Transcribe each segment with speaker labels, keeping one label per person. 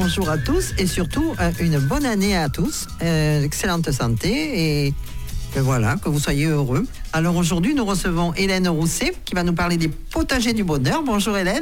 Speaker 1: bonjour à tous et surtout une bonne année à tous, excellente santé et voilà, que vous soyez heureux. Alors aujourd'hui, nous recevons Hélène Rousset qui va nous parler des potagers du bonheur. Bonjour Hélène.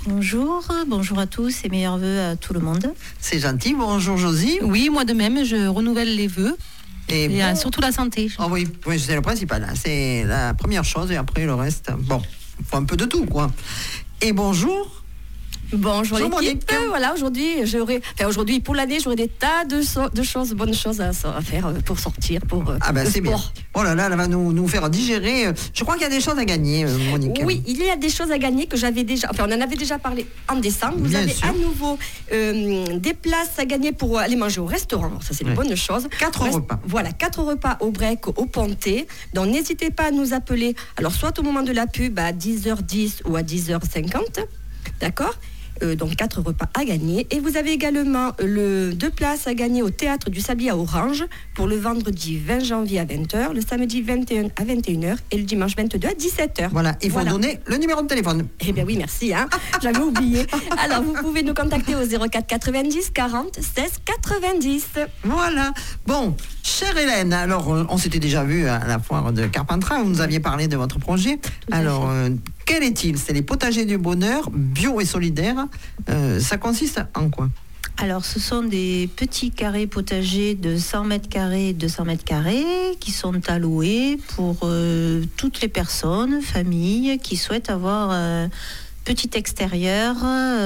Speaker 2: Bonjour à tous et meilleurs vœux à tout le monde.
Speaker 1: C'est gentil. Bonjour Josie.
Speaker 3: Oui, moi de même, je renouvelle les vœux. Et surtout la santé.
Speaker 1: Oh oui, c'est le principal. Hein. C'est la première chose et après le reste. Bon, il faut un peu de tout, quoi. Et bonjour.
Speaker 4: Bonjour l'équipe. Voilà, aujourd'hui pour l'année, j'aurai des tas de choses, bonnes choses à faire pour sortir, pour
Speaker 1: c'est bien. Oh là là, elle va nous faire digérer. Je crois qu'il y a des choses à gagner, Monique.
Speaker 4: Oui, il y a des choses à gagner que j'avais déjà. Enfin, on en avait déjà parlé en décembre. Vous avez à nouveau des places à gagner pour aller manger au restaurant. Ça, c'est une bonne chose.
Speaker 1: 4 repas.
Speaker 4: Voilà, 4 repas au break, au Pontet. Donc, n'hésitez pas à nous appeler. Alors, soit au moment de la pub à 10h10 ou à 10h50. D'accord ? Donc 4 repas à gagner. Et vous avez également 2 places à gagner au Théâtre du Sablier à Orange pour le vendredi 20 janvier à 20h, le samedi 21 à 21h et le dimanche 22 à 17h.
Speaker 1: Voilà, il faut donner le numéro de téléphone.
Speaker 4: Eh bien oui, merci, j'avais oublié. Alors vous pouvez nous contacter au 04 90 40 16 90.
Speaker 1: Voilà. Bon, chère Hélène, alors on s'était déjà vu à la foire de Carpentras, vous nous aviez parlé de votre projet. Alors, quel est-il ? C'est les potagers du bonheur, bio et solidaires. Ça consiste en quoi ?
Speaker 2: Alors, ce sont des petits carrés potagers de 100 mètres carrés et 200 mètres carrés qui sont alloués pour toutes les personnes, familles qui souhaitent avoir petit extérieur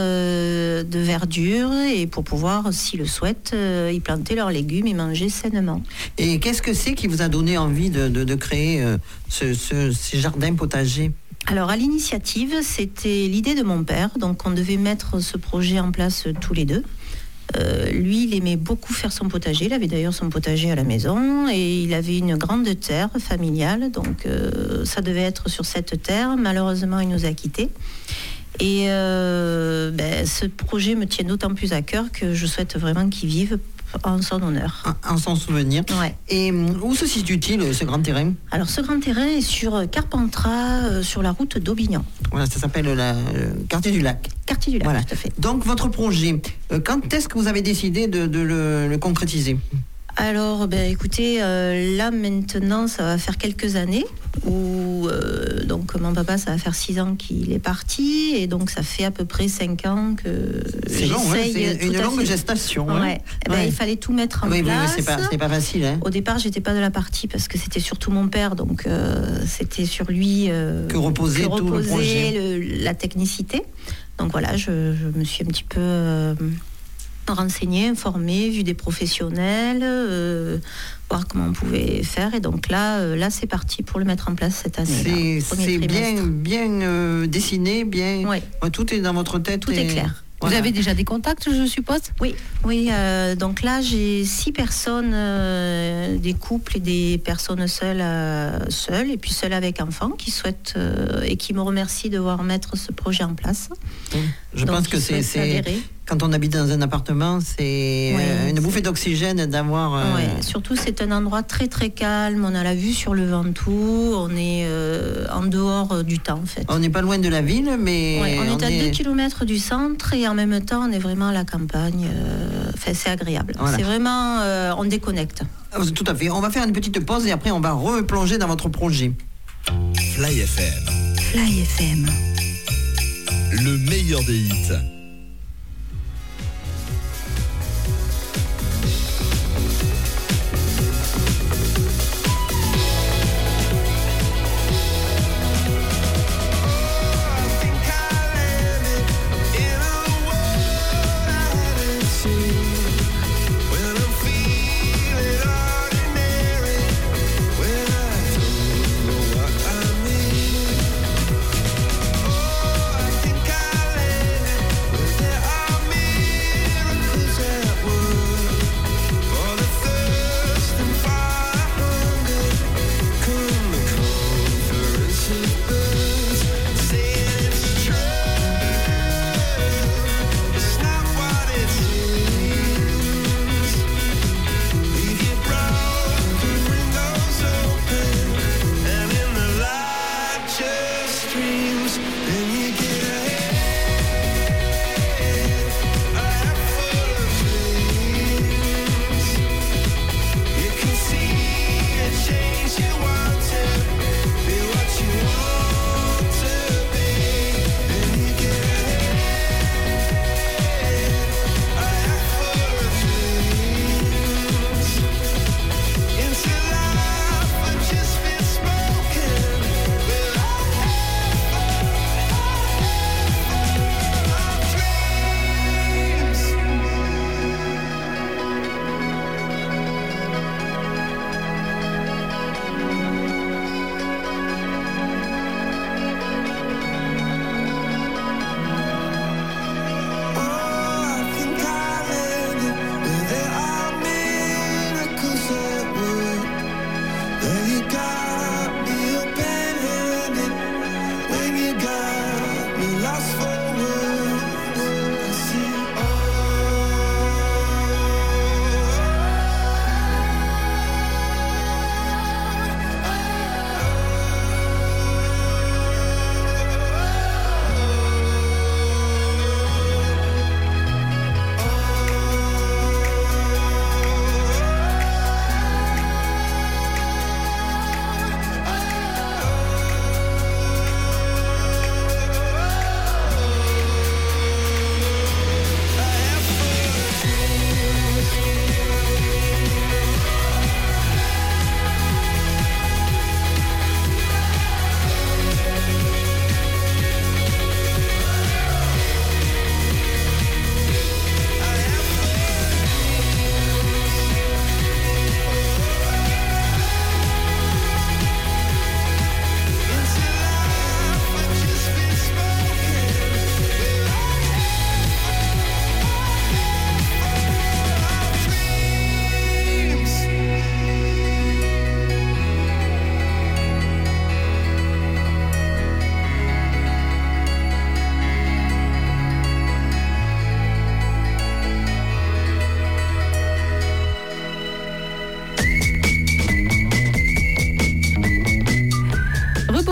Speaker 2: de verdure et pour pouvoir, s'ils le souhaitent, y planter leurs légumes et manger sainement.
Speaker 1: Et qu'est-ce que c'est qui vous a donné envie de créer ces jardins potagers ?
Speaker 2: Alors, à l'initiative, c'était l'idée de mon père. Donc, on devait mettre ce projet en place tous les deux. Lui, il aimait beaucoup faire son potager. Il avait d'ailleurs son potager à la maison et il avait une grande terre familiale. Donc, ça devait être sur cette terre. Malheureusement, il nous a quittés. Et ce projet me tient d'autant plus à cœur que je souhaite vraiment qu'il vive en son honneur.
Speaker 1: En son souvenir.
Speaker 2: Ouais.
Speaker 1: Et où se situe-t-il, ce grand terrain ?
Speaker 2: Alors, ce grand terrain est sur Carpentras, sur la route d'Aubignan.
Speaker 1: Voilà, ça s'appelle le quartier du lac.
Speaker 2: Quartier du lac,
Speaker 1: voilà.
Speaker 2: Tout à fait.
Speaker 1: Donc, votre projet, quand est-ce que vous avez décidé de le concrétiser ?
Speaker 2: Alors, écoutez, là maintenant, ça va faire quelques années où donc mon papa, ça va faire 6 ans qu'il est parti et donc ça fait à peu près 5 ans que
Speaker 1: c'est long, c'est une longue gestation.
Speaker 2: Ouais. Il fallait tout mettre en place.
Speaker 1: Oui, c'est pas facile.
Speaker 2: Au départ, j'étais pas de la partie parce que c'était surtout mon père, donc c'était sur lui
Speaker 1: que reposait tout le projet.
Speaker 2: La technicité. Donc voilà, je me suis un petit peu renseigné, informé, vu des professionnels, voir comment on pouvait faire. Et donc là c'est parti pour le mettre en place cette année.
Speaker 1: C'est bien dessiné, bien.
Speaker 2: Ouais.
Speaker 1: Tout est dans votre tête.
Speaker 2: Tout est clair.
Speaker 3: Voilà. Vous avez déjà des contacts, je suppose ?
Speaker 2: Oui. Donc là, j'ai 6 personnes, des couples et des personnes seules et puis seules avec enfants qui souhaitent et qui me remercient de voir mettre ce projet en place.
Speaker 1: Je pense que c'est quand on habite dans un appartement, c'est une bouffée d'oxygène d'avoir...
Speaker 2: surtout, c'est un endroit très très calme. On a la vue sur le Ventoux. On est en dehors du temps, en fait.
Speaker 1: On n'est pas loin de la ville, mais...
Speaker 2: on est à 2 km du centre et en même temps, on est vraiment à la campagne. C'est agréable. Voilà. C'est vraiment... on déconnecte.
Speaker 1: Tout à fait. On va faire une petite pause et après, on va replonger dans votre projet.
Speaker 5: Fly FM.
Speaker 2: Fly FM.
Speaker 5: Le meilleur des hits.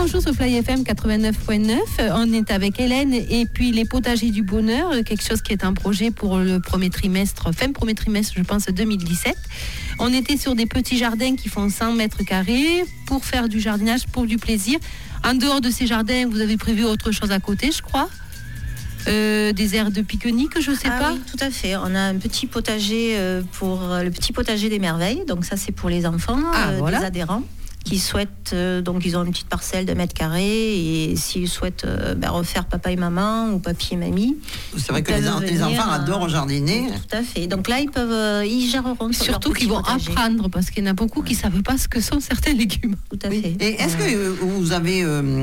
Speaker 3: toujours sur Fly FM 89.9. On est avec Hélène et puis les potagers du bonheur, quelque chose qui est un projet pour le premier trimestre, je pense 2017. On était sur des petits jardins qui font 100 mètres carrés pour faire du jardinage, pour du plaisir. En dehors de ces jardins, vous avez prévu autre chose à côté, je crois. Des aires de pique-nique, je sais pas.
Speaker 2: Oui, tout à fait. On a un petit potager pour le petit potager des merveilles. Donc ça, c'est pour les enfants,
Speaker 3: voilà.
Speaker 2: des adhérents qui souhaitent, donc ils ont une petite parcelle de mètres carrés et s'ils souhaitent refaire papa et maman ou papy et mamie.
Speaker 1: C'est vrai que les enfants adorent jardiner.
Speaker 2: Tout à fait. Donc là, ils géreront.
Speaker 3: Surtout qu'ils vont apprendre parce qu'il y en a beaucoup qui ne savent pas ce que sont certains légumes.
Speaker 2: Tout à fait.
Speaker 1: Et est-ce que vous avez...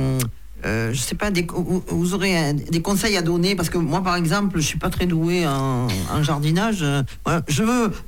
Speaker 1: je sais pas, vous aurez des conseils à donner, parce que moi par exemple je suis pas très douée en jardinage. Je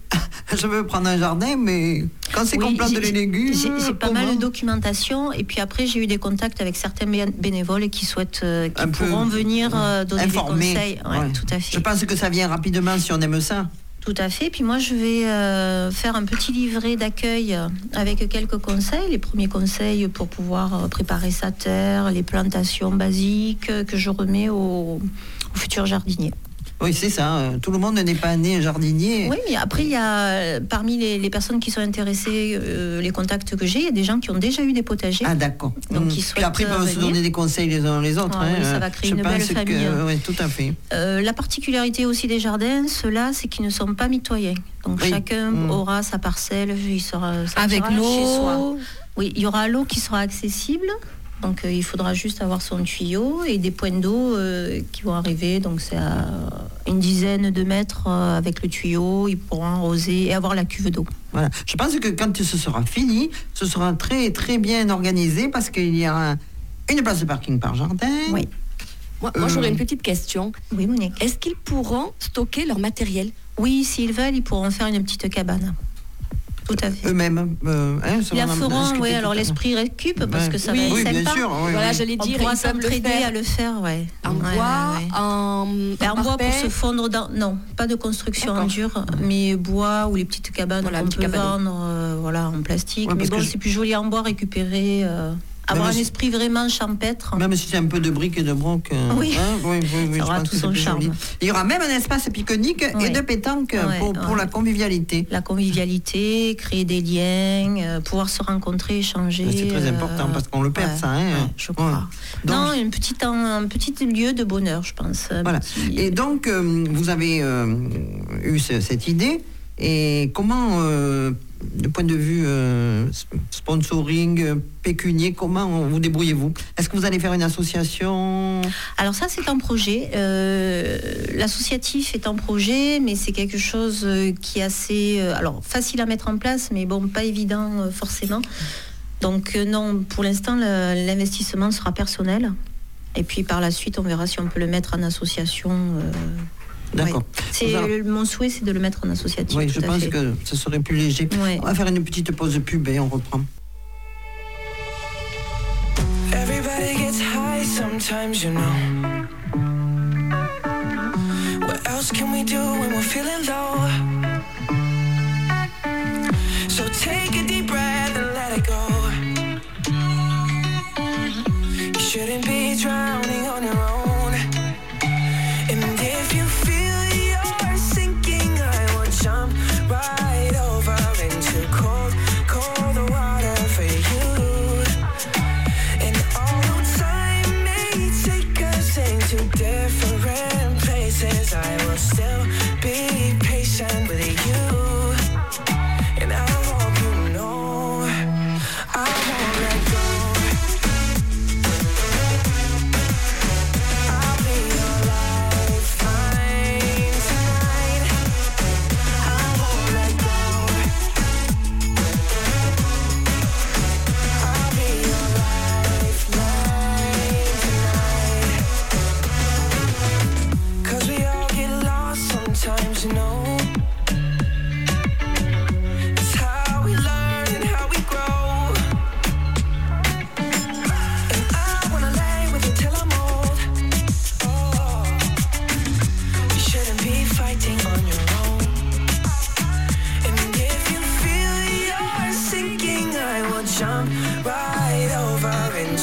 Speaker 1: veux prendre un jardin, mais quand c'est qu'on plante les légumes,
Speaker 2: j'ai pas mal de documentation, et puis après j'ai eu des contacts avec certains bénévoles qui souhaitent, qui pourront venir donner
Speaker 1: informer,
Speaker 2: des conseils. Ouais, tout à fait.
Speaker 1: Je pense que ça vient rapidement si on aime ça.
Speaker 2: Tout à fait. Puis moi, je vais faire un petit livret d'accueil avec quelques conseils. Les premiers conseils pour pouvoir préparer sa terre, les plantations basiques que je remets aux futurs jardiniers.
Speaker 1: Oui, c'est ça. Tout le monde n'est pas né jardinier.
Speaker 2: Oui, mais après, il y a parmi les personnes qui sont intéressées, les contacts que j'ai, il y a des gens qui ont déjà eu des potagers.
Speaker 1: Ah, d'accord.
Speaker 2: Donc, ils souhaitent
Speaker 1: puis après, ils peuvent se donner des conseils les uns les autres.
Speaker 2: Oui, ça va créer une belle famille.
Speaker 1: Oui, tout à fait.
Speaker 2: La particularité aussi des jardins, ceux-là, c'est qu'ils ne sont pas mitoyens. Donc, chacun aura sa parcelle, il sera
Speaker 3: avec l'eau.
Speaker 2: Chez soi. Oui, il y aura l'eau qui sera accessible. Donc il faudra juste avoir son tuyau et des points d'eau qui vont arriver. Donc c'est à une dizaine de mètres avec le tuyau. Ils pourront arroser et avoir la cuve d'eau.
Speaker 1: Voilà. Je pense que quand ce sera fini, ce sera très très bien organisé parce qu'il y aura une place de parking par jardin.
Speaker 2: Oui.
Speaker 4: Moi j'aurais une petite question.
Speaker 2: Oui, Monique.
Speaker 4: Est-ce qu'ils pourront stocker leur matériel?
Speaker 2: Oui, s'ils veulent, ils pourront faire une petite cabane. Tout à fait.
Speaker 1: Eux-mêmes.
Speaker 2: Ils la feront, oui, alors l'esprit récup, parce que ça va être sympa.
Speaker 1: Bien sûr,
Speaker 4: voilà, j'allais dire,
Speaker 2: on pourra s'entraider à le faire, ouais.
Speaker 4: En bois,
Speaker 2: en bois pour se fondre dans... Non, pas de construction en dur, mais bois ou les petites cabanes qu'on peut vendre en plastique. Mais bon, c'est plus joli en bois récupéré... Avoir un esprit vraiment champêtre.
Speaker 1: Même si c'est un peu de briques et de broc.
Speaker 2: Oui,
Speaker 1: ça
Speaker 2: aura tout son charme.
Speaker 1: Joli. Il y aura même un espace pique-nique et de pétanque pour la convivialité.
Speaker 2: La convivialité, créer des liens, pouvoir se rencontrer, échanger.
Speaker 1: C'est très important parce qu'on le perd, ça.
Speaker 2: Je crois. Donc, non, un petit lieu de bonheur, je pense.
Speaker 1: Voilà. Et donc, vous avez eu cette idée. Et comment, du point de vue sponsoring, pécunier, comment vous débrouillez-vous? Est-ce que vous allez faire une association?
Speaker 2: Alors ça, c'est un projet. L'associatif est un projet, mais c'est quelque chose qui est assez facile à mettre en place, mais bon, pas évident forcément. Donc non, pour l'instant, l'investissement sera personnel. Et puis par la suite, on verra si on peut le mettre en association.
Speaker 1: D'accord.
Speaker 2: Mon souhait, c'est de le mettre en associatif.
Speaker 1: Oui, je pense que ce serait plus léger.
Speaker 2: Ouais.
Speaker 1: On va faire une petite pause pub et on reprend.
Speaker 6: Everybody gets high sometimes, you know. What else can we do when we're feeling low? So take a deep breath and let it go. You shouldn't be drowning on your own. And if you feel you're sinking, I will jump right over into cold, cold water for you. And although time may take us into different places, I will still be patient.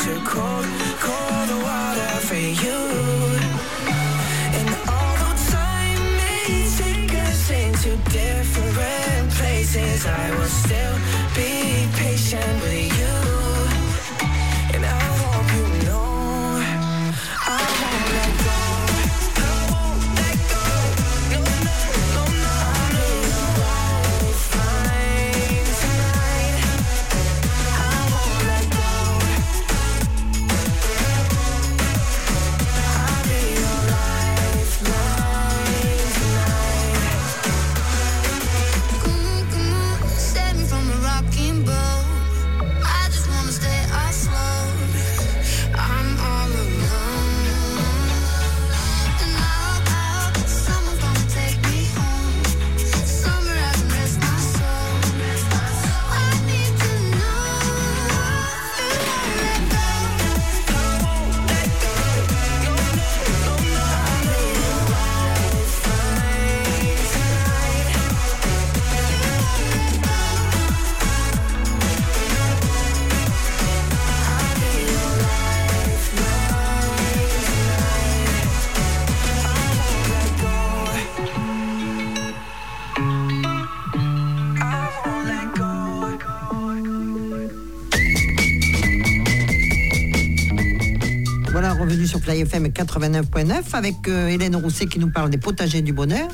Speaker 6: into cold, cold water for you. And although time may take us into different places, I will still be patient with you. And I hope you know I won't let go. I won't let go. No, no, no, no. I'll be your lifeline tonight. I won't let go. I'll be your lifeline tonight.
Speaker 7: Come on, save me from a rocking boat. I just wanna stay afloat. I'm all alone, and I hope someone's gonna take me home. Summer hasn't rest my soul. I need to know you won't let go.
Speaker 6: I won't let go. No, no, no, no. I'll be your lifeline tonight.
Speaker 1: Voilà, revenu sur Fly FM 89.9 avec Hélène Rousset qui nous parle des potagers du bonheur.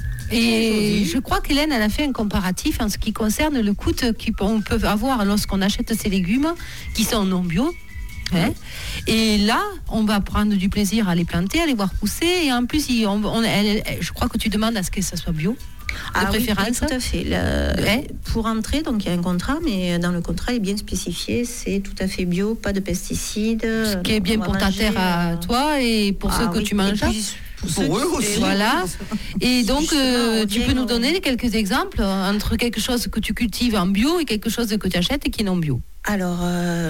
Speaker 3: Et je crois qu'Hélène, elle a fait un comparatif en ce qui concerne le coût qu'on peut avoir lorsqu'on achète ces légumes qui sont non bio. Hein. Et là, on va prendre du plaisir à les planter, à les voir pousser. Et en plus, je crois que tu demandes à ce que ça soit bio. De préférence.
Speaker 2: Oui, tout à fait. Pour entrer, donc il y a un contrat, mais dans le contrat, il est bien spécifié, c'est tout à fait bio, pas de pesticides.
Speaker 3: Ce qui est bien pour ta terre à toi et pour ceux que tu manges.
Speaker 1: Pour eux aussi.
Speaker 3: Voilà. Et donc, tu peux nous donner quelques exemples entre quelque chose que tu cultives en bio et quelque chose que tu achètes et qui est non bio.
Speaker 2: Alors,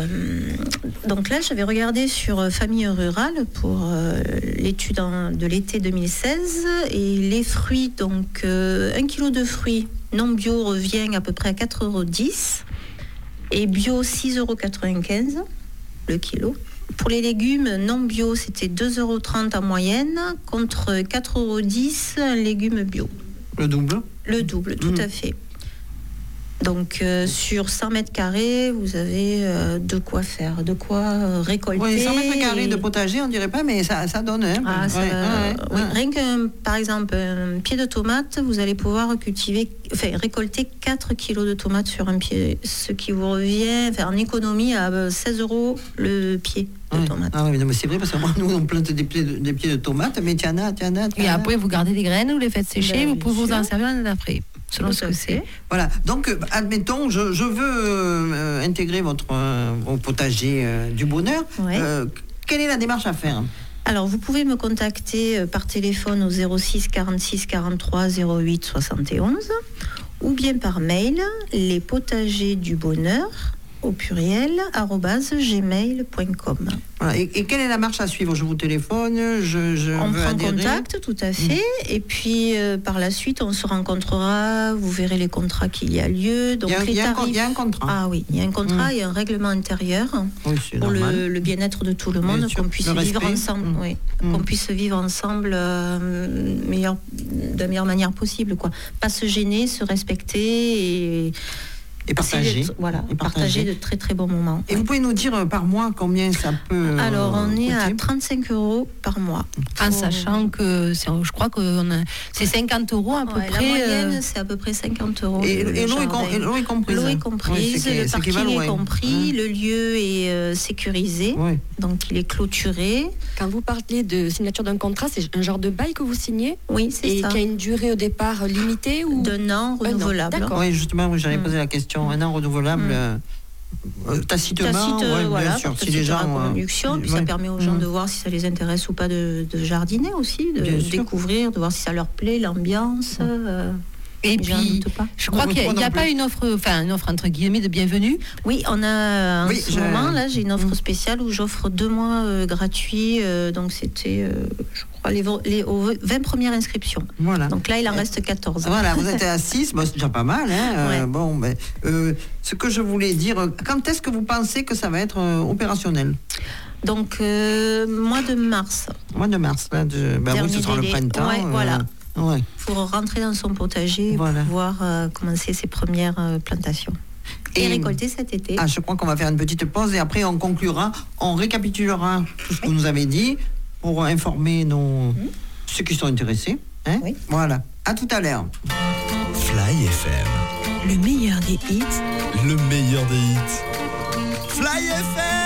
Speaker 2: donc là, j'avais regardé sur Famille Rurale pour l'étude de l'été 2016 et les fruits, donc 1 kilo de fruits non bio revient à peu près à 4,10 € et bio 6,95 € le kilo. Pour les légumes non bio, c'était 2,30 € en moyenne contre 4,10 € un légume bio.
Speaker 1: Le double.
Speaker 2: Le double, tout à fait. Donc sur 100 mètres carrés, vous avez de quoi faire, de quoi récolter.
Speaker 1: Oui, 100 mètres carrés de potager, on dirait pas, mais ça donne. Hein.
Speaker 2: Oui. Rien que, par exemple, un pied de tomate, vous allez pouvoir récolter 4 kilos de tomates sur un pied, ce qui vous revient en économie à 16 € le pied de tomate.
Speaker 1: Ah oui, mais c'est vrai, parce que moi, nous, on plante des pieds de tomates, mais tiens.
Speaker 3: Et après, vous gardez les graines, vous les faites sécher, vous pouvez vous en servir après. Selon ce que c'est.
Speaker 1: Voilà, donc admettons, je veux intégrer votre potager du bonheur.
Speaker 2: Ouais.
Speaker 1: Quelle est la démarche à faire ?
Speaker 2: Alors, vous pouvez me contacter par téléphone au 06 46 43 08 71 ou bien par mail lespotagersdubonheur au pluriel @gmail.com.
Speaker 1: Voilà. Et quelle est la marche à suivre ? Je vous téléphone,
Speaker 2: on
Speaker 1: veux
Speaker 2: prend
Speaker 1: adhérer.
Speaker 2: contact, tout à fait. Et puis par la suite, on se rencontrera. Vous verrez les contrats qu'il y a lieu. Donc
Speaker 1: il y a un contrat.
Speaker 2: Ah oui, il y a un contrat et un règlement intérieur pour le bien-être de tout le monde, qu'on puisse vivre ensemble. Oui, qu'on puisse vivre ensemble de la meilleure manière possible, quoi. Pas se gêner, se respecter et
Speaker 1: partager.
Speaker 2: Partager de très très bons moments.
Speaker 1: Et vous pouvez nous dire par mois combien ça peut
Speaker 2: Alors, on est à
Speaker 1: coûter
Speaker 2: 35 € par mois.
Speaker 3: En sachant que je crois que c'est 50 € à peu près.
Speaker 2: La moyenne, c'est à peu près 50 €.
Speaker 1: Et l'eau est comprise.
Speaker 2: L'eau est comprise, le parking est compris, le lieu est sécurisé, donc il est clôturé.
Speaker 4: Quand vous parlez de signature d'un contrat, c'est un genre de bail que vous signez ?
Speaker 2: Oui, c'est ça.
Speaker 4: Et qui a une durée au départ limitée ou
Speaker 2: d'un an renouvelable.
Speaker 4: D'accord.
Speaker 1: Oui, justement, j'allais poser la question. Un an renouvelable. Tacitement, bien sûr. Si les gens
Speaker 2: conduction, puis ça permet aux gens de voir si ça les intéresse ou pas de jardiner aussi, de découvrir, de voir si ça leur plaît, l'ambiance.
Speaker 3: Et puis, je crois qu'il n'y a pas une offre entre guillemets de bienvenue.
Speaker 2: Oui, on a en ce moment, là, j'ai une offre spéciale où j'offre 2 mois gratuits. Donc, c'était, je crois, aux 20 premières inscriptions.
Speaker 1: Voilà.
Speaker 2: Donc là, il en reste 14.
Speaker 1: Voilà, vous êtes à 6, c'est déjà pas mal. Bon, ce que je voulais dire, quand est-ce que vous pensez que ça va être opérationnel ?
Speaker 2: Donc, mois de mars.
Speaker 1: Mois de mars, là, oui, ce sera le
Speaker 2: délai.
Speaker 1: printemps.
Speaker 2: Ouais, voilà.
Speaker 1: Ouais.
Speaker 2: Pour rentrer dans son potager,
Speaker 1: Voilà.
Speaker 2: pour pouvoir commencer ses premières plantations. Et récolter cet été.
Speaker 1: Ah, je crois qu'on va faire une petite pause et après on conclura, on récapitulera tout ce que vous nous avez dit pour informer ceux qui sont intéressés. Hein.
Speaker 2: Oui.
Speaker 1: Voilà. À tout à l'heure.
Speaker 5: Fly FM.
Speaker 8: Le meilleur des hits.
Speaker 5: Le meilleur des hits. Fly FM.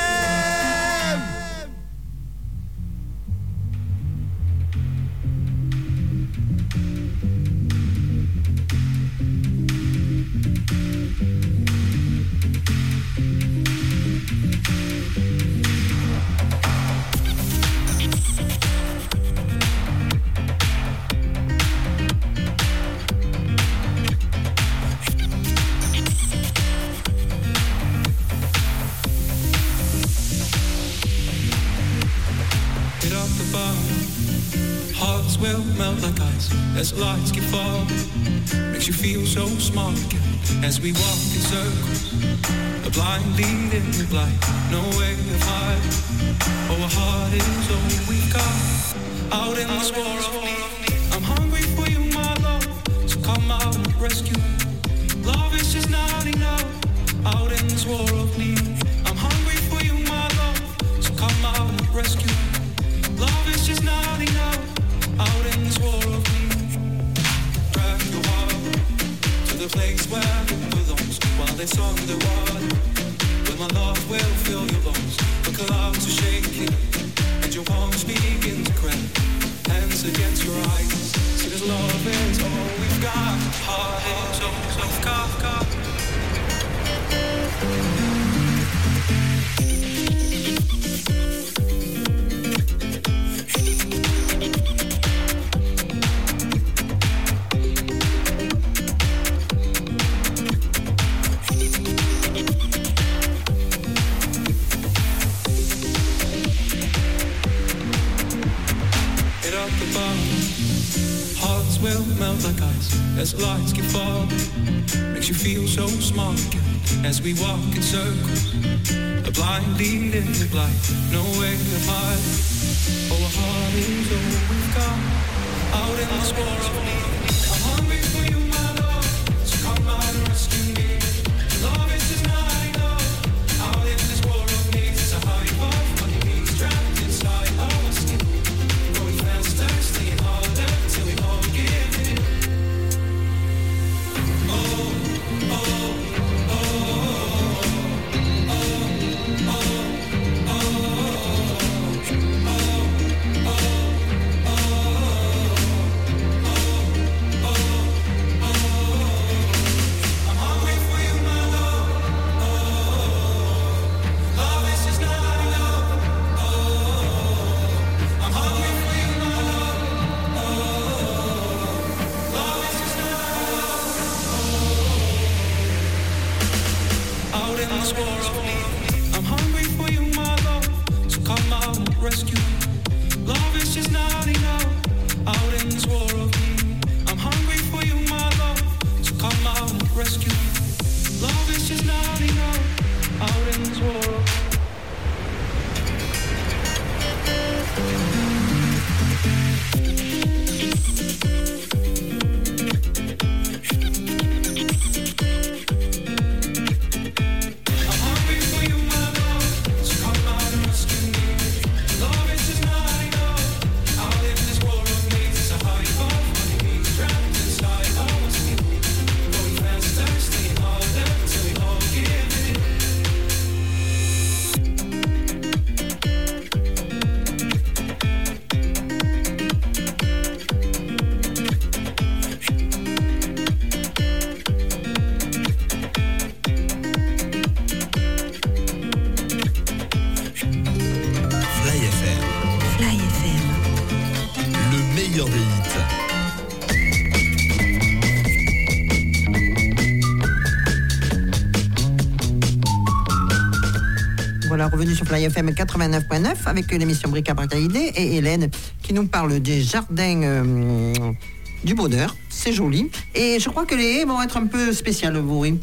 Speaker 6: As lights keep falling, makes you feel so small again. As we walk in circles, a blind lead in the blind, no way of hiding. Oh, our heart is all we've got. Out in this war of need, I'm hungry for you, my love. So come out and rescue me. Love is just not enough. Out in this war of need, I'm hungry for you, my love. So come out and rescue me. Love is just not enough. Out in this war of need. The place where it belongs, while it's underwater, where my love will fill your lungs. The clouds are shaking, and your palms begin to crack. Hands against your eyes, see this love is all we've got. Heart is all we've got. Like ice, as lights keep falling, makes you feel so small again. As we walk in circles, a blind lead in the blind, no way to hide. Oh, our heart is all we've got. Out in this war of need, I'm hungry for you, my love. So come out and rescue me. Love is just not enough. Out in this war of need, it's a high bar for me, trapped inside our skin. Going faster, staying harder till we all give in.
Speaker 1: Voilà, revenu sur Fly FM 89.9 avec l'émission Bric-à-Brac et Hélène qui nous parle des jardins du bonheur. C'est joli. Et je crois que les haies vont être un peu spéciales, vous, oui.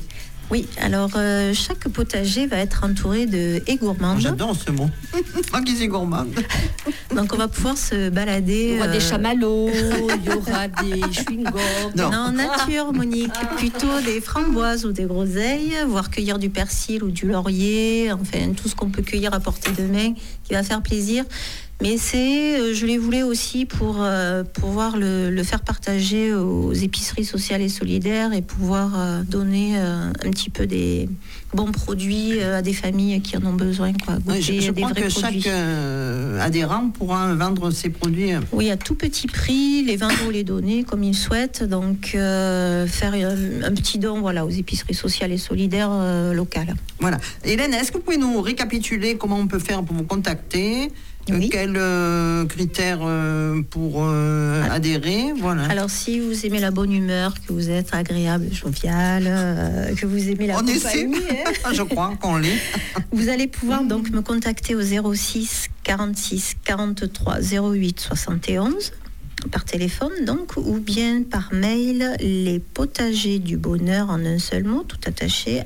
Speaker 2: Oui, alors chaque potager va être entouré de haies gourmandes.
Speaker 1: J'adore ce mot. Moi qui suis gourmande.
Speaker 2: Donc on va pouvoir se balader.
Speaker 4: Il y aura des chamallows, il y aura des chewing-gums.
Speaker 1: Non.
Speaker 2: Non, nature, Monique. Plutôt des framboises ou des groseilles, voire cueillir du persil ou du laurier, enfin tout ce qu'on peut cueillir à portée de main qui va faire plaisir. Mais je les voulais aussi pour pouvoir le faire partager aux épiceries sociales et solidaires et pouvoir donner un petit peu des bons produits à des familles qui en ont besoin, quoi.
Speaker 1: Oui,
Speaker 2: Goûter
Speaker 1: je
Speaker 2: des
Speaker 1: crois
Speaker 2: vrais
Speaker 1: que
Speaker 2: produits.
Speaker 1: chaque adhérent pourra vendre ses produits.
Speaker 2: Oui, à tout petit prix, les vendre ou les donner comme ils souhaitent. Donc, faire un petit don, voilà, aux épiceries sociales et solidaires locales.
Speaker 1: Voilà. Hélène, est-ce que vous pouvez nous récapituler comment on peut faire pour vous contacter?
Speaker 2: Oui.
Speaker 1: Quels critères pour adhérer? Voilà.
Speaker 2: Alors, si vous aimez la bonne humeur, que vous êtes agréable, jovial, que vous aimez la
Speaker 1: on essaie.
Speaker 2: compagnie,
Speaker 1: Je crois qu'on l'est.
Speaker 2: vous allez pouvoir donc me contacter au 06 46 43 08 71 par téléphone donc, ou bien par mail, les potagers du bonheur en un seul mot, tout attaché,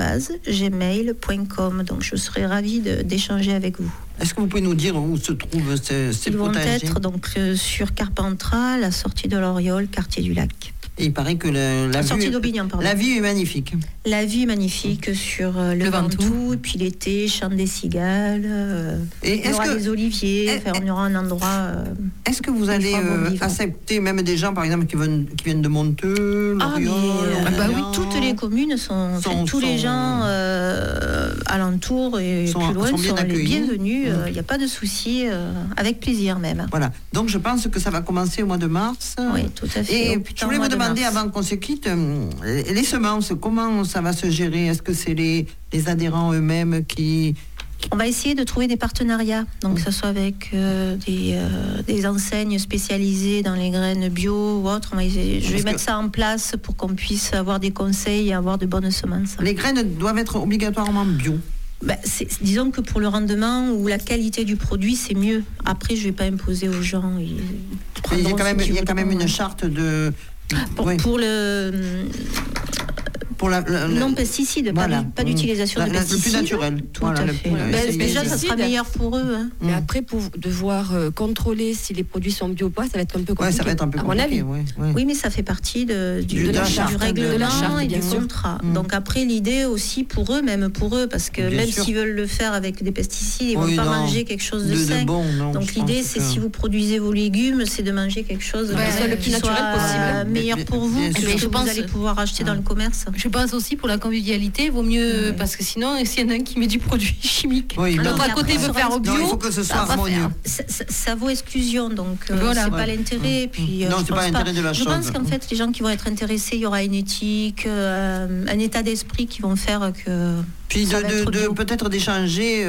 Speaker 2: @gmail.com. Donc je serai ravie d'échanger avec vous.
Speaker 1: Est-ce que vous pouvez nous dire où se trouvent ces
Speaker 2: Ils vont
Speaker 1: potagers?
Speaker 2: être donc sur Carpentras, la sortie de l'Oriole, quartier du Lac.
Speaker 1: Et il paraît que la
Speaker 2: Sortie
Speaker 1: vue,
Speaker 2: d'Aubignan, pardon.
Speaker 1: la vue est magnifique.
Speaker 2: La vue est magnifique sur le Ventoux, et puis l'été, chante des cigales,
Speaker 1: Et
Speaker 2: il y aura des oliviers, enfin, on y aura un endroit...
Speaker 1: Est-ce que vous allez
Speaker 2: fois bon vivant.
Speaker 1: accepter même des gens, par exemple, qui viennent de Monteux,
Speaker 2: Ah, mais,
Speaker 1: l'Oriole,
Speaker 2: oui, toutes les communes tous les gens alentours et
Speaker 1: sont
Speaker 2: plus loin
Speaker 1: bien
Speaker 2: sont les
Speaker 1: accueillis.
Speaker 2: bienvenus. Il n'y a pas de souci, avec plaisir même.
Speaker 1: Voilà. Donc je pense que ça va commencer au mois de mars.
Speaker 2: Oui, tout à fait.
Speaker 1: Et
Speaker 2: Au
Speaker 1: je voulais
Speaker 2: mois
Speaker 1: vous
Speaker 2: de
Speaker 1: demander,
Speaker 2: mars.
Speaker 1: avant qu'on se quitte, les semences, comment ça va se gérer? Est-ce que c'est les adhérents eux-mêmes qui...
Speaker 2: On va essayer de trouver des partenariats, donc que ce soit avec des enseignes spécialisées dans les graines bio ou autres. Je vais mettre ça en place pour qu'on puisse avoir des conseils et avoir de bonnes semences.
Speaker 1: Les graines doivent être obligatoirement bio.
Speaker 2: Disons que pour le rendement ou la qualité du produit, c'est mieux. Après, je ne vais pas imposer aux gens.
Speaker 1: Il y a quand même une charte de...
Speaker 2: Pour le...
Speaker 1: Pour
Speaker 2: non pesticides,
Speaker 1: voilà.
Speaker 2: pas d'utilisation de pesticides.
Speaker 1: Le plus naturel.
Speaker 2: Tout
Speaker 1: Voilà,
Speaker 2: à
Speaker 1: le
Speaker 2: fait.
Speaker 1: plus-
Speaker 2: Déjà, ça sera meilleur pour eux. Hein.
Speaker 4: Mais après, pour devoir contrôler si les produits sont bio ou pas, ça va être un peu
Speaker 1: Ouais,
Speaker 4: compliqué.
Speaker 1: ça va être un peu
Speaker 4: à
Speaker 1: compliqué.
Speaker 4: mon avis.
Speaker 2: Oui, mais ça fait partie
Speaker 1: De la charte,
Speaker 2: du règlement
Speaker 4: de la charte,
Speaker 2: et
Speaker 4: bien
Speaker 2: du
Speaker 4: sûr.
Speaker 2: contrat. Donc après, l'idée aussi pour eux, même pour eux, parce que
Speaker 1: Bien
Speaker 2: même
Speaker 1: sûr.
Speaker 2: s'ils veulent le faire avec des pesticides, ils ne
Speaker 1: Oui,
Speaker 2: vont pas
Speaker 1: non.
Speaker 2: manger quelque chose de sain.
Speaker 1: bon, non,
Speaker 2: Donc
Speaker 1: je
Speaker 2: l'idée,
Speaker 1: pense
Speaker 2: c'est
Speaker 1: que-
Speaker 2: si vous produisez vos légumes, c'est de manger quelque chose
Speaker 4: le plus naturel possible.
Speaker 2: meilleur
Speaker 1: Bien-
Speaker 2: pour vous,
Speaker 1: bien
Speaker 2: que
Speaker 1: sûr.
Speaker 2: ce que
Speaker 3: Je
Speaker 2: vous
Speaker 3: pense-
Speaker 2: allez pouvoir acheter dans le commerce.
Speaker 3: Je pense aussi pour la convivialité, vaut mieux, parce que sinon, s'il y en a un qui met du produit chimique,
Speaker 1: Oui,
Speaker 3: l'autre
Speaker 1: non.
Speaker 3: à côté
Speaker 2: Après,
Speaker 3: veut faire au bio,
Speaker 1: Non, il faut que ce soit
Speaker 2: Ça va
Speaker 1: harmonieux.
Speaker 2: faire- ça vaut exclusion, donc
Speaker 3: Voilà.
Speaker 2: c'est pas
Speaker 1: Ouais.
Speaker 2: l'intérêt. Et puis,
Speaker 1: Non,
Speaker 2: je
Speaker 1: c'est pas
Speaker 2: pense
Speaker 1: l'intérêt de la
Speaker 2: Je
Speaker 1: chose.
Speaker 2: pense qu'en fait, les gens qui vont être intéressés, il y aura une éthique, un état d'esprit qui vont faire que.
Speaker 1: Puis
Speaker 2: ça va être bio.
Speaker 1: peut-être d'échanger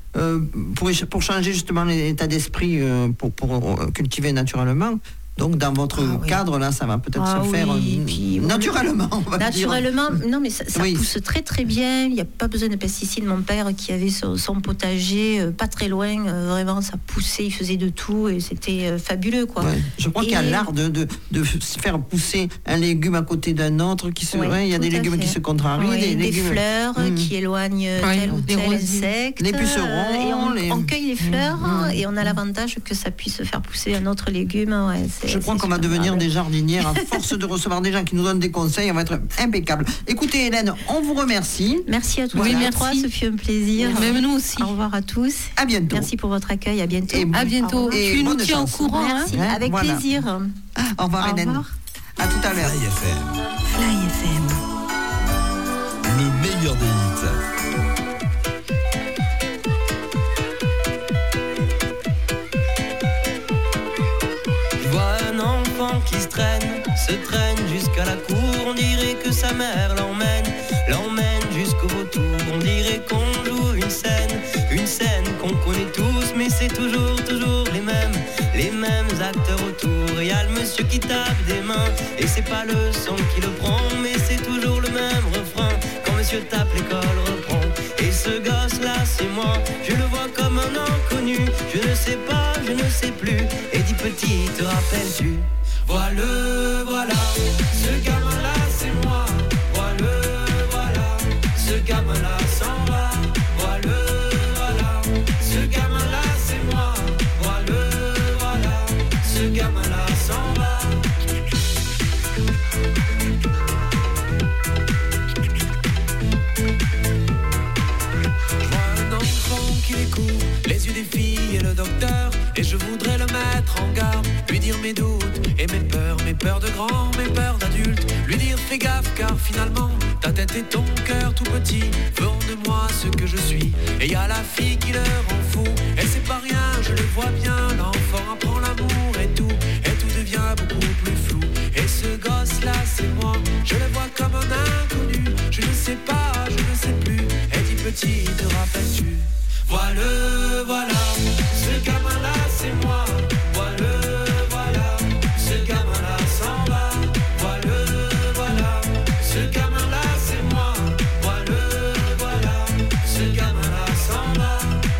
Speaker 1: pour changer justement l'état d'esprit pour cultiver naturellement. Donc dans votre
Speaker 2: Ah oui.
Speaker 1: cadre là, ça va peut-être
Speaker 2: Ah
Speaker 1: se faire
Speaker 2: oui, et puis,
Speaker 1: naturellement. On va
Speaker 2: Naturellement, non mais ça
Speaker 1: Oui.
Speaker 2: pousse très très bien, il n'y a pas besoin de pesticides. Mon père qui avait son potager pas très loin, vraiment ça poussait, il faisait de tout et c'était fabuleux quoi.
Speaker 1: Ouais. Je crois qu'il y a
Speaker 2: Et-
Speaker 1: l'art de faire pousser un légume à côté d'un autre.
Speaker 2: Ouais,
Speaker 1: il y a des
Speaker 2: tout à
Speaker 1: légumes
Speaker 2: fait.
Speaker 1: qui se contrarient.
Speaker 2: Oui, des
Speaker 1: légumes...
Speaker 2: fleurs
Speaker 1: Mhm.
Speaker 2: qui éloignent tel ou
Speaker 3: des
Speaker 2: tel
Speaker 3: rosiers.
Speaker 2: insecte.
Speaker 1: Les pucerons,
Speaker 2: et on,
Speaker 1: les-
Speaker 2: on cueille les fleurs
Speaker 1: Mhm.
Speaker 2: et on a l'avantage que ça puisse faire pousser un autre légume. Ouais,
Speaker 1: Je crois qu'on va devenir des jardinières à force de recevoir des gens qui nous donnent des conseils. On va être impeccable. Écoutez Hélène, on vous remercie.
Speaker 2: Merci à tous
Speaker 3: Oui,
Speaker 2: et à
Speaker 3: merci.
Speaker 2: trois, ce fut un plaisir.
Speaker 3: Même nous aussi.
Speaker 2: Au revoir à tous.
Speaker 1: À bientôt.
Speaker 2: Merci pour votre accueil, à bientôt.
Speaker 1: Et
Speaker 3: À bientôt.
Speaker 1: Et
Speaker 3: Tu nous
Speaker 1: bonne
Speaker 3: tiens au
Speaker 1: chance.
Speaker 3: courant. hein.
Speaker 2: Merci,
Speaker 1: Hein,
Speaker 2: avec
Speaker 1: voilà.
Speaker 2: plaisir.
Speaker 1: Au revoir
Speaker 2: Au
Speaker 1: Hélène.
Speaker 2: revoir.
Speaker 1: À tout à l'heure.
Speaker 5: Fly FM,
Speaker 8: Fly FM.
Speaker 5: le meilleur des hits.
Speaker 6: Je vois un enfant qui se traîne jusqu'à la cour. On dirait que sa mère l'emmène jusqu'au vautour. On dirait qu'on joue une scène qu'on connaît tous, mais c'est toujours les mêmes acteurs autour. Et y a le monsieur qui tape des mains, et c'est pas le son qui le prend, mais c'est toujours le même refrain. Quand monsieur tape, l'école reprend. Et ce gosse-là, c'est moi, je le vois comme un inconnu. Je ne sais pas, je ne sais plus. Et dis petit, te rappelles-tu? Voilà, ce gamin-là, c'est moi. Voilà, les yeux des filles et le docteur, et je voudrais le mettre en garde, lui dire mes doutes et mes peurs de grand, mes peurs d'adulte, lui dire fais gaffe car finalement ta tête et ton cœur tout petit feront de moi ce que je suis. Et y a la fille qui leur rend fou, et c'est pas rien, je le vois bien, l'enfant apprend l'amour et tout devient beaucoup plus flou. Et ce gosse là c'est moi, je le vois comme un inconnu, je ne sais pas, je ne sais plus. Et dis petit, te rappelles-tu? Voilà, ce gamin là c'est moi. Voilà, ce gamin là s'en va. Voilà, ce gamin là c'est moi. Voilà, ce gamin là s'en va.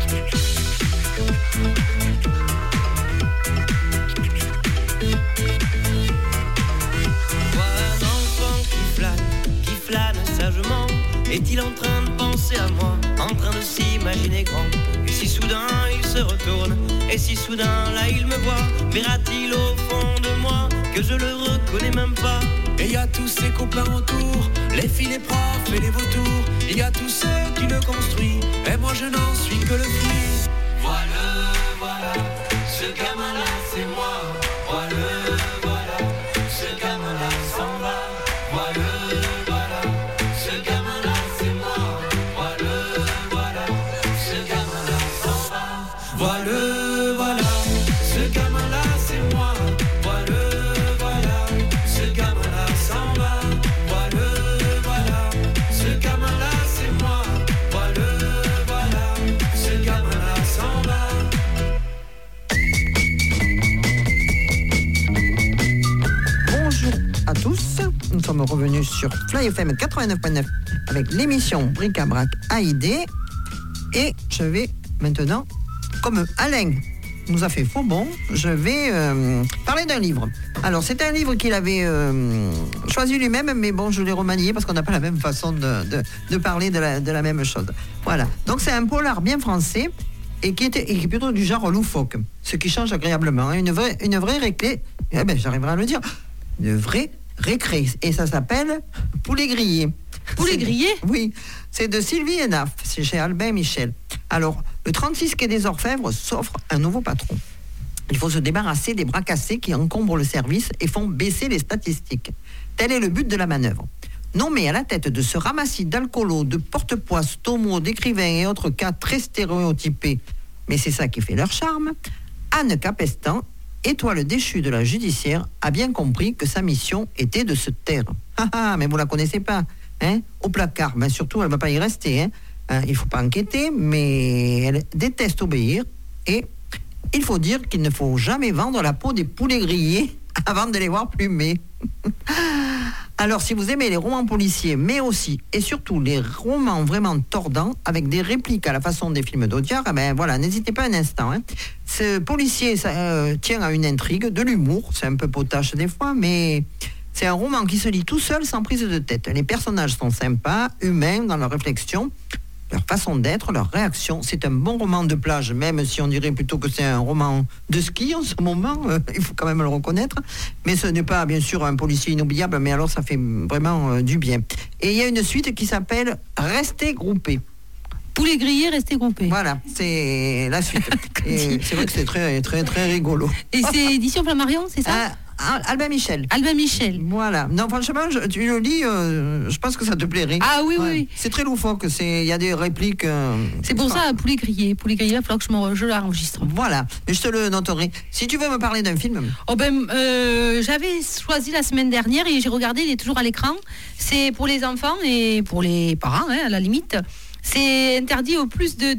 Speaker 6: Vois un enfant qui flâne sagement. Est-il en train de penser à moi, en train de s'imaginer grand? Et si soudain il se retourne, et si soudain là il me voit, verra-t-il au fond de moi que je le reconnais même pas? Et y a tous ses copains autour, les filles, les profs et les vautours. Il y a tous ceux qui le construisent, et moi je n'en suis que le fruit. Voilà, ce gamin là c'est moi. Voilà, ce gamin là s'en va. Voilà, ce gamin là c'est moi. Voilà, ce gamin là s'en va. Voilà, ce gamin là c'est moi. Voilà, ce gamin là s'en va. Voilà, ce gamin là c'est moi. Voilà, ce gamin là s'en va.
Speaker 1: Bonjour à tous, nous sommes revenus sur Fly FM 89.9 avec l'émission Bric-à-Brac AID et je vais maintenant, comme Alain nous a fait faux bon, je vais parler d'un livre. Alors c'est un livre qu'il avait choisi lui-même, mais bon je l'ai remanié parce qu'on n'a pas la même façon de parler de la même chose. Voilà, donc c'est un polar bien français et qui est plutôt du genre loufoque, ce qui change agréablement, hein. Une vraie récré, j'arriverai à le dire, une vraie récré, et ça s'appelle Poulet grillé.
Speaker 3: Poulet grillé ?
Speaker 1: Oui, c'est de Sylvie Hénaf, c'est chez Albin Michel. Alors, le 36 quai des Orfèvres s'offre un nouveau patron. Il faut se débarrasser des bras cassés qui encombrent le service et font baisser les statistiques. Tel est le but de la manœuvre. Nommé à la tête de ce ramassis d'alcoolos, de porte-poids, stomos, d'écrivains et autres cas très stéréotypés, mais c'est ça qui fait leur charme, Anne Capestan, étoile déchue de la judiciaire, a bien compris que sa mission était de se taire. Mais vous la connaissez pas, hein? Au placard, mais surtout elle ne va pas y rester, hein? Il ne faut pas enquêter, mais elle déteste obéir, et il faut dire qu'il ne faut jamais vendre la peau des poulets grillés avant de les voir plumés. Alors, si vous aimez les romans policiers, mais aussi et surtout les romans vraiment tordants, avec des répliques à la façon des films d'Audiard, voilà, n'hésitez pas un instant, hein. Ce policier tient à une intrigue, de l'humour, c'est un peu potache des fois, mais c'est un roman qui se lit tout seul, sans prise de tête. Les personnages sont sympas, humains dans leur réflexion, leur façon d'être, leur réaction. C'est un bon roman de plage, même si on dirait plutôt que c'est un roman de ski en ce moment, il faut quand même le reconnaître. Mais ce n'est pas, bien sûr, un policier inoubliable, mais alors ça fait vraiment du bien. Et il y a une suite qui s'appelle « Restez groupés ».
Speaker 3: Poulet grillé, restez groupés.
Speaker 1: Voilà, c'est la suite. Et c'est vrai que c'est très, très, très rigolo.
Speaker 3: Et c'est édition Flammarion, c'est ça?
Speaker 1: Albin Michel.
Speaker 3: Albin Michel.
Speaker 1: Voilà. Non, franchement, tu le lis, je pense que ça te plairait.
Speaker 3: Ah oui,
Speaker 1: ouais.
Speaker 3: Oui.
Speaker 1: C'est très loufoque. Il y a des répliques.
Speaker 3: C'est pour ça, poulet grillé. Poulet grillé, il va falloir que je l'enregistre.
Speaker 1: Voilà. Mais je te le noterai. Si tu veux me parler d'un film.
Speaker 3: J'avais choisi la semaine dernière et j'ai regardé, il est toujours à l'écran. C'est pour les enfants et pour les parents, hein, à la limite. C'est interdit au plus de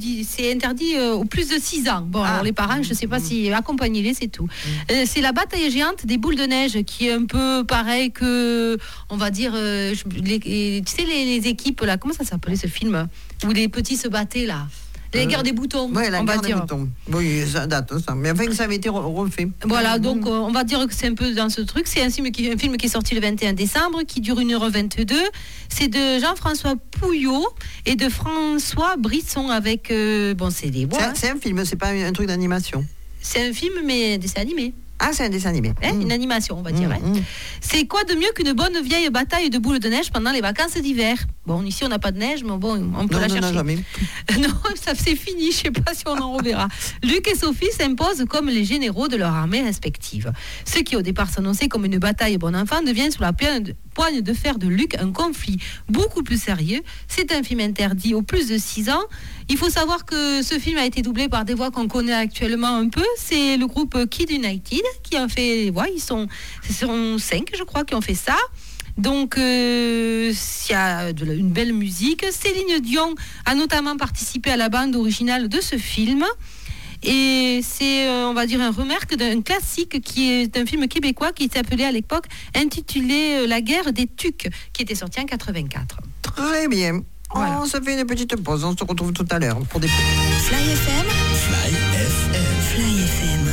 Speaker 3: 6 ans. Bon, alors les parents, je ne sais pas si accompagnez-les, c'est tout. C'est la bataille géante des boules de neige qui est un peu pareil que, on va dire, tu sais les équipes là, comment ça s'appelait ce film où les petits se battaient là? La guerre des boutons.
Speaker 1: Oui, la guerre des boutons. Oui, ça date, ça. Mais enfin, ça avait été refait.
Speaker 3: Voilà, donc on va dire que c'est un peu dans ce truc. C'est un film qui est sorti le 21 décembre, qui dure 1h22. C'est de Jean-François Pouillot et de François Brisson avec... c'est des voix.
Speaker 1: C'est un film, c'est pas un truc d'animation.
Speaker 3: C'est un film, mais dessin animé.
Speaker 1: Ah, c'est un dessin animé.
Speaker 3: Une animation, on va dire. C'est quoi de mieux qu'une bonne vieille bataille de boules de neige pendant les vacances d'hiver? Bon, ici, on n'a pas de neige, mais bon, on peut la chercher.
Speaker 1: Non, jamais.
Speaker 3: Non, ça c'est fini, je ne sais pas si on en reverra. Luc et Sophie s'imposent comme les généraux de leur armée respective. Ce qui au départ s'annonçait comme une bataille bon enfant devient sous la poigne de fer de Luc un conflit beaucoup plus sérieux. C'est un film interdit aux plus de 6 ans. Il faut savoir que ce film a été doublé par des voix qu'on connaît actuellement un peu. C'est le groupe Kid United qui a fait les voix. Ce sont 5, je crois, qui ont fait ça. Donc, il y a une belle musique. Céline Dion a notamment participé à la bande originale de ce film. Et c'est, on va dire, un remake d'un classique qui est un film québécois qui s'appelait à l'époque intitulé La guerre des Tucs, qui était sorti en 84.
Speaker 1: Très bien. Voilà. On se fait une petite pause. On se retrouve tout à l'heure pour des...
Speaker 8: Fly FM.
Speaker 5: Fly FM.
Speaker 8: Fly FM.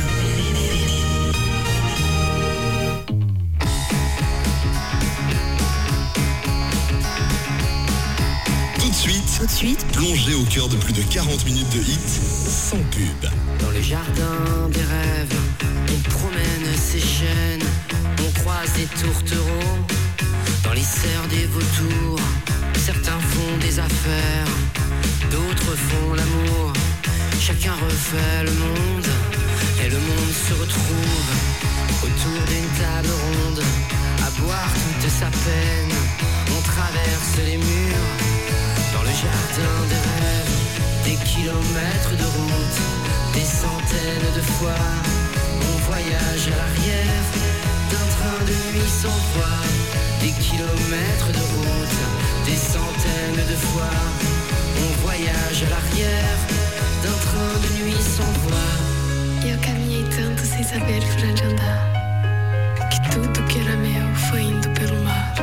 Speaker 5: Tout de suite, plongez au cœur de plus de 40 minutes de hits sans pub.
Speaker 6: Dans le jardin des rêves, on promène ses chaînes, on croise des tourtereaux, dans les serres des vautours, certains font des affaires, d'autres font l'amour, chacun refait le monde, et le monde se retrouve autour d'une table ronde, à boire toute sa peine, on traverse les murs, dans le jardin des rêves, des kilomètres de route, des centaines de fois, on voyage à l'arrière d'un train de nuit sans voix, des kilomètres de route, des centaines de fois, on voyage à l'arrière d'un train de nuit sans voix.
Speaker 9: Eu caminhei tanto sem saber por onde andar, que tudo que era meu foi indo pelo mar.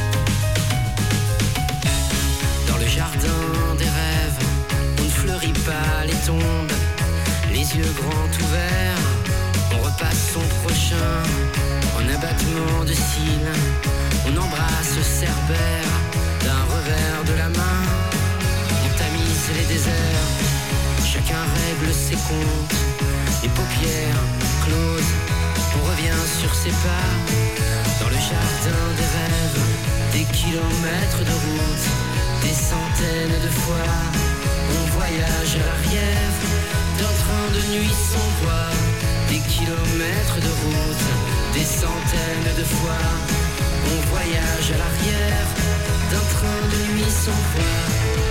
Speaker 6: Dans le jardin des rêves, on ne fleurit pas les tombes, les yeux grands ouverts, on repasse son prochain, en abattement de cils, on embrasse Cerbère, d'un revers de la main, on tamise les déserts, chacun règle ses comptes, les paupières closes, on revient sur ses pas, dans le jardin des rêves, des kilomètres de route, des centaines de fois, on voyage à l'arrière d'un train de nuit sans voix, des kilomètres de route, des centaines de fois, on voyage à l'arrière d'un train de nuit sans voix.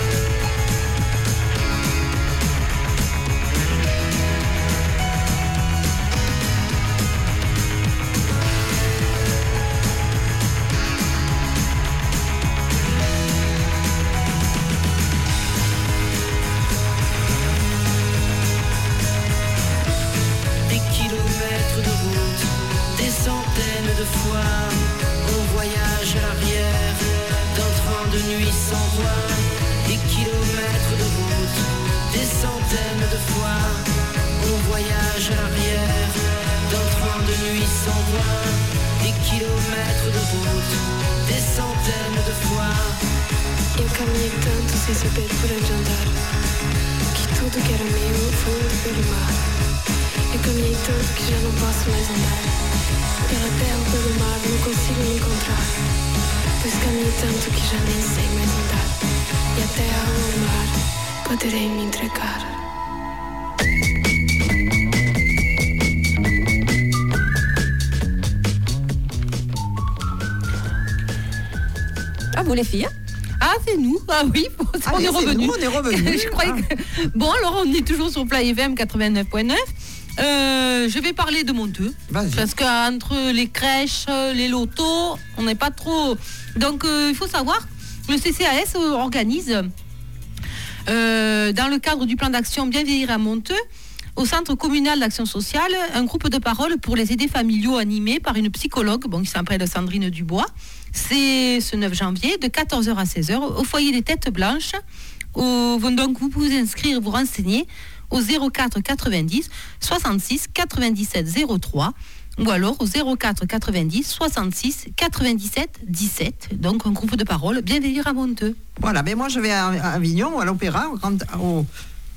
Speaker 6: De fois, on voyage à l'arrière d'un train de nuit sans voix, des kilomètres de route, des centaines de fois, on voyage à l'arrière d'un train de nuit sans voix, des kilomètres de route, des centaines de fois.
Speaker 9: Eu caminhei tanto sem saber por onde andar, que tudo que era meu foi indo pelo mar. Eu caminhei tanto que já não posso mais andar. Pela terra ou pelo mar não consigo me encontrar, pois caminhei tanto que já nem sei mais andar. E a terra ou o mar poderei me entregar.
Speaker 4: Ah, vous les filles, hein?
Speaker 3: Ah, c'est nous. Ah oui, on est revenus.
Speaker 1: On est revenus.
Speaker 3: Je croyais que... Bon, alors on est toujours sur Fly FM 89.9. Je vais parler de Monteux.
Speaker 1: Vas-y.
Speaker 3: Parce qu'entre les crèches, les lotos, on n'est pas trop... Donc, il faut savoir, le CCAS organise, dans le cadre du plan d'action Bien vieillir à Monteux, au centre communal d'action sociale, un groupe de parole pour les aidés familiaux animé par une psychologue qui s'appelle Sandrine Dubois. C'est ce 9 janvier, de 14h à 16h, au foyer des Têtes Blanches. Donc, vous pouvez vous inscrire, vous renseigner au 04 90 66 97 03 ou alors au 04 90 66 97 17. Donc, un groupe de parole Bien vieillir à Monteux.
Speaker 1: Voilà, mais moi je vais à Avignon, à l'Opéra,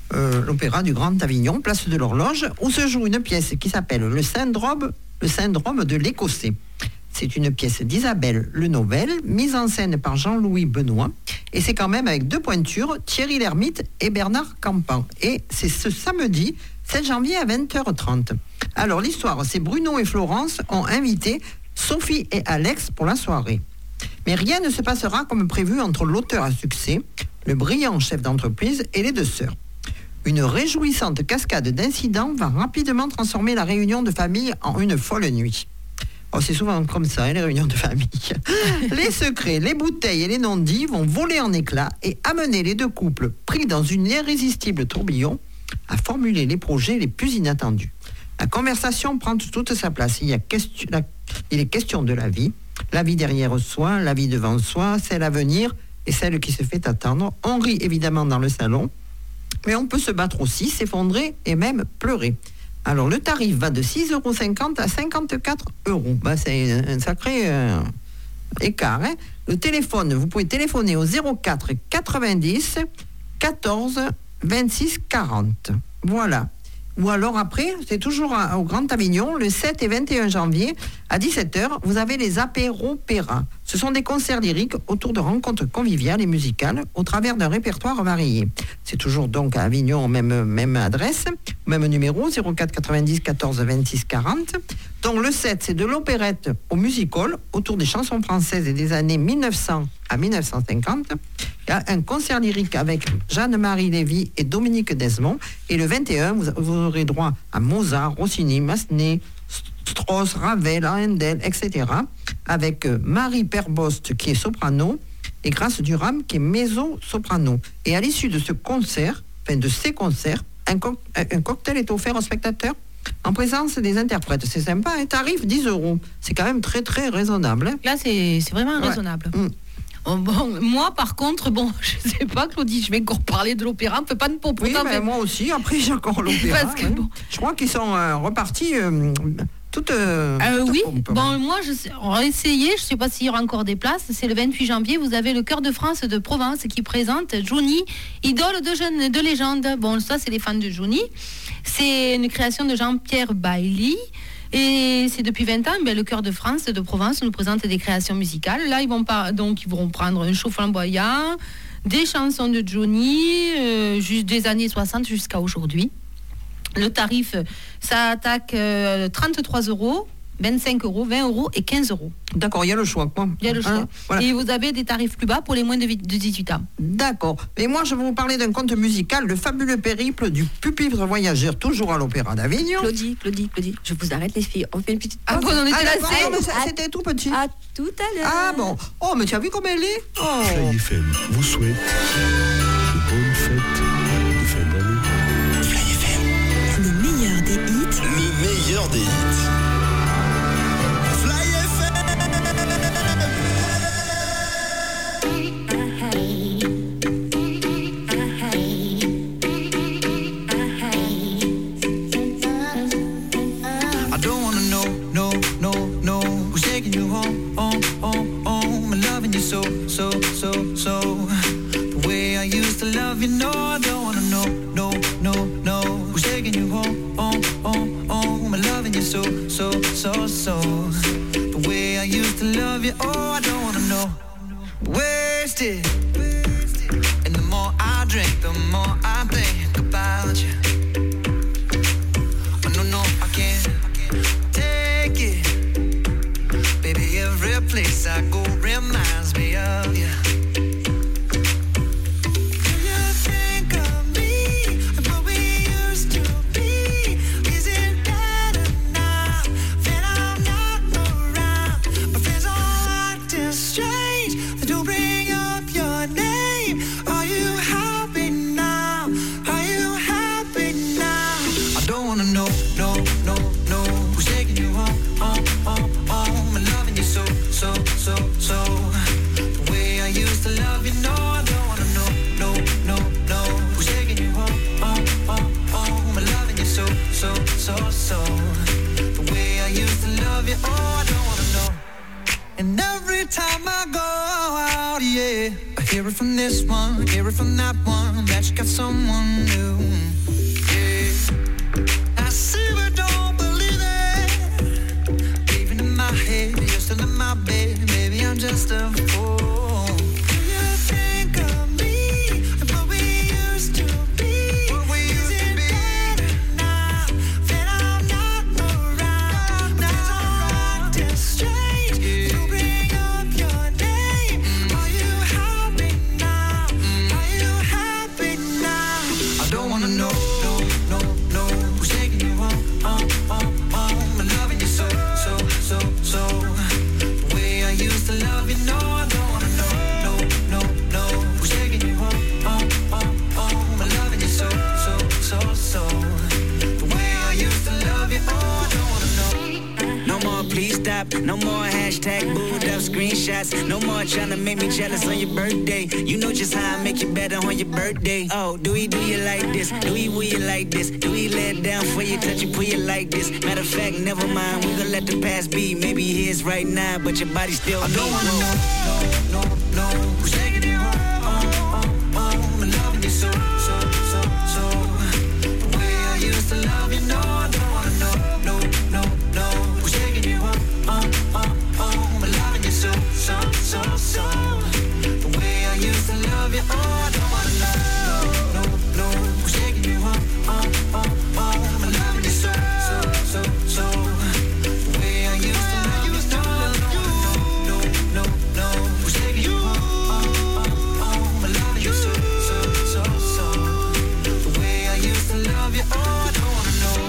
Speaker 1: l'Opéra du Grand Avignon, place de l'Horloge, où se joue une pièce qui s'appelle le syndrome de l'Écossais. C'est une pièce d'Isabelle Le Novel, mise en scène par Jean-Louis Benoît. Et c'est quand même avec deux pointures, Thierry Lhermitte et Bernard Campan. Et c'est ce samedi 7 janvier à 20h30. Alors l'histoire, c'est Bruno et Florence ont invité Sophie et Alex pour la soirée. Mais rien ne se passera comme prévu entre l'auteur à succès, le brillant chef d'entreprise et les deux sœurs. Une réjouissante cascade d'incidents va rapidement transformer la réunion de famille en une folle nuit. Oh, c'est souvent comme ça, les réunions de famille. Les secrets, les bouteilles et les non-dits vont voler en éclats et amener les deux couples pris dans une irrésistible tourbillon à formuler les projets les plus inattendus. La conversation prend toute sa place. Il est question de la vie derrière soi, la vie devant soi, celle à venir et celle qui se fait attendre. On rit évidemment dans le salon, mais on peut se battre aussi, s'effondrer et même pleurer. Alors, le tarif va de 6,50 € à 54 €. C'est un sacré écart. Hein. Le téléphone, vous pouvez téléphoner au 04 90 14 26 40. Voilà. Ou alors après, c'est toujours au Grand Avignon, le 7 et 21 janvier, à 17h, vous avez les apéropéras. Ce sont des concerts lyriques autour de rencontres conviviales et musicales au travers d'un répertoire varié. C'est toujours donc à Avignon, même adresse, même numéro, 04 90 14 26 40. Donc le 7, c'est de l'opérette au musical, autour des chansons françaises et des années 1900 à 1950. Il y a un concert lyrique avec Jeanne-Marie Lévy et Dominique Desmond. Et le 21, vous aurez droit à Mozart, Rossini, Massenet, Strauss, Ravel, Handel, etc. Avec Marie Perbost qui est soprano et Grâce Durham qui est mezzo-soprano. Et à l'issue de ces concerts, un cocktail est offert aux spectateurs en présence des interprètes. C'est sympa, un tarif 10 €. C'est quand même très très raisonnable. Hein.
Speaker 3: Là, c'est vraiment raisonnable. Bon, moi, par contre, je sais pas, Claudie, je vais encore parler de l'opéra. On peut pas nous proposer.
Speaker 1: Oui, moi aussi. Après, j'ai encore l'opéra.
Speaker 3: Parce que,
Speaker 1: je crois qu'ils sont repartis.
Speaker 3: Oui, moi, on va essayer. Je ne sais pas s'il y aura encore des places. C'est le 28 janvier. Vous avez le Chœur de France de Provence qui présente Johnny, idole de légende. Bon, ça, c'est les fans de Johnny. C'est une création de Jean-Pierre Bailly. Et c'est depuis 20 ans, le Chœur de France de Provence nous présente des créations musicales. Là, ils vont prendre un show flamboyant, des chansons de Johnny, juste des années 60 jusqu'à aujourd'hui. Le tarif, ça attaque 33 €, 25 €, 20 € et 15 €.
Speaker 1: D'accord, il y a le choix.
Speaker 3: Il y a le choix. Voilà. Et vous avez des tarifs plus bas pour les moins de 18 ans.
Speaker 1: D'accord. Et moi, je vais vous parler d'un conte musical, Le fabuleux périple du pupitre voyageur, toujours à l'Opéra d'Avignon.
Speaker 4: Claudie, je vous arrête les filles. On fait une petite pause.
Speaker 3: On était là.
Speaker 1: C'était tout petit.
Speaker 4: À tout à l'heure.
Speaker 1: Ah bon. Oh, mais tu as vu comme elle est.
Speaker 5: Fly FM vous souhaite de bonnes fêtes de fin d'année.
Speaker 8: Fly FM, le meilleur des hits.
Speaker 5: Le meilleur des hits. Fly FM.
Speaker 6: I don't wanna know who's taking you home, and loving you so. The way I used to love you, no, I don't wanna know who's taking you home, and loving you so. The way I used to love you, oh, I don't wanna know. Wasted, and the more I drink, the more I think about you. No, I can't take it. Baby, every place I go reminds me of you. So the way I used to love you, oh, I don't wanna know. And every time I go out, yeah, I Hear it from this one, hear it from that one, that you got someone new. Yeah. I see but don't believe it. Even in my head, you're still in my bed. Maybe I'm just a fool. Do you think of me and what we used to be? What we used to be. Better now that I'm not around? Now I'm acting strange to bring up your name. Are you happy now? Are you happy now? I don't wanna know, no, who's taking you home, I'm loving you so. The way I used to love you, no, I don't wanna know, no, who's taking you home, I'm loving you so. The way I used to love you, oh, I don't wanna know. No more, please stop. No more hashtag booed up screenshots. No more trying to make me jealous on your birthday. You know just how I make you better on your birthday. Oh, do you like this? Do you like this? Do we let down for you, touch you, pull you like this? Matter of fact, never mind. We gonna let the past be. Maybe here's right now, but your body still. I don't wanna know, no, who's taking you home, I'm loving you so. The way I used to love you, no, I don't wanna know, no, who's taking you home, I'm loving you so. The way I used to love you, oh, I don't wanna know, no, who's taking you home, I'm loving you so. The way I used to love you, no, who's taking you home, I'm loving you so. The way I used to love you, oh, I don't wanna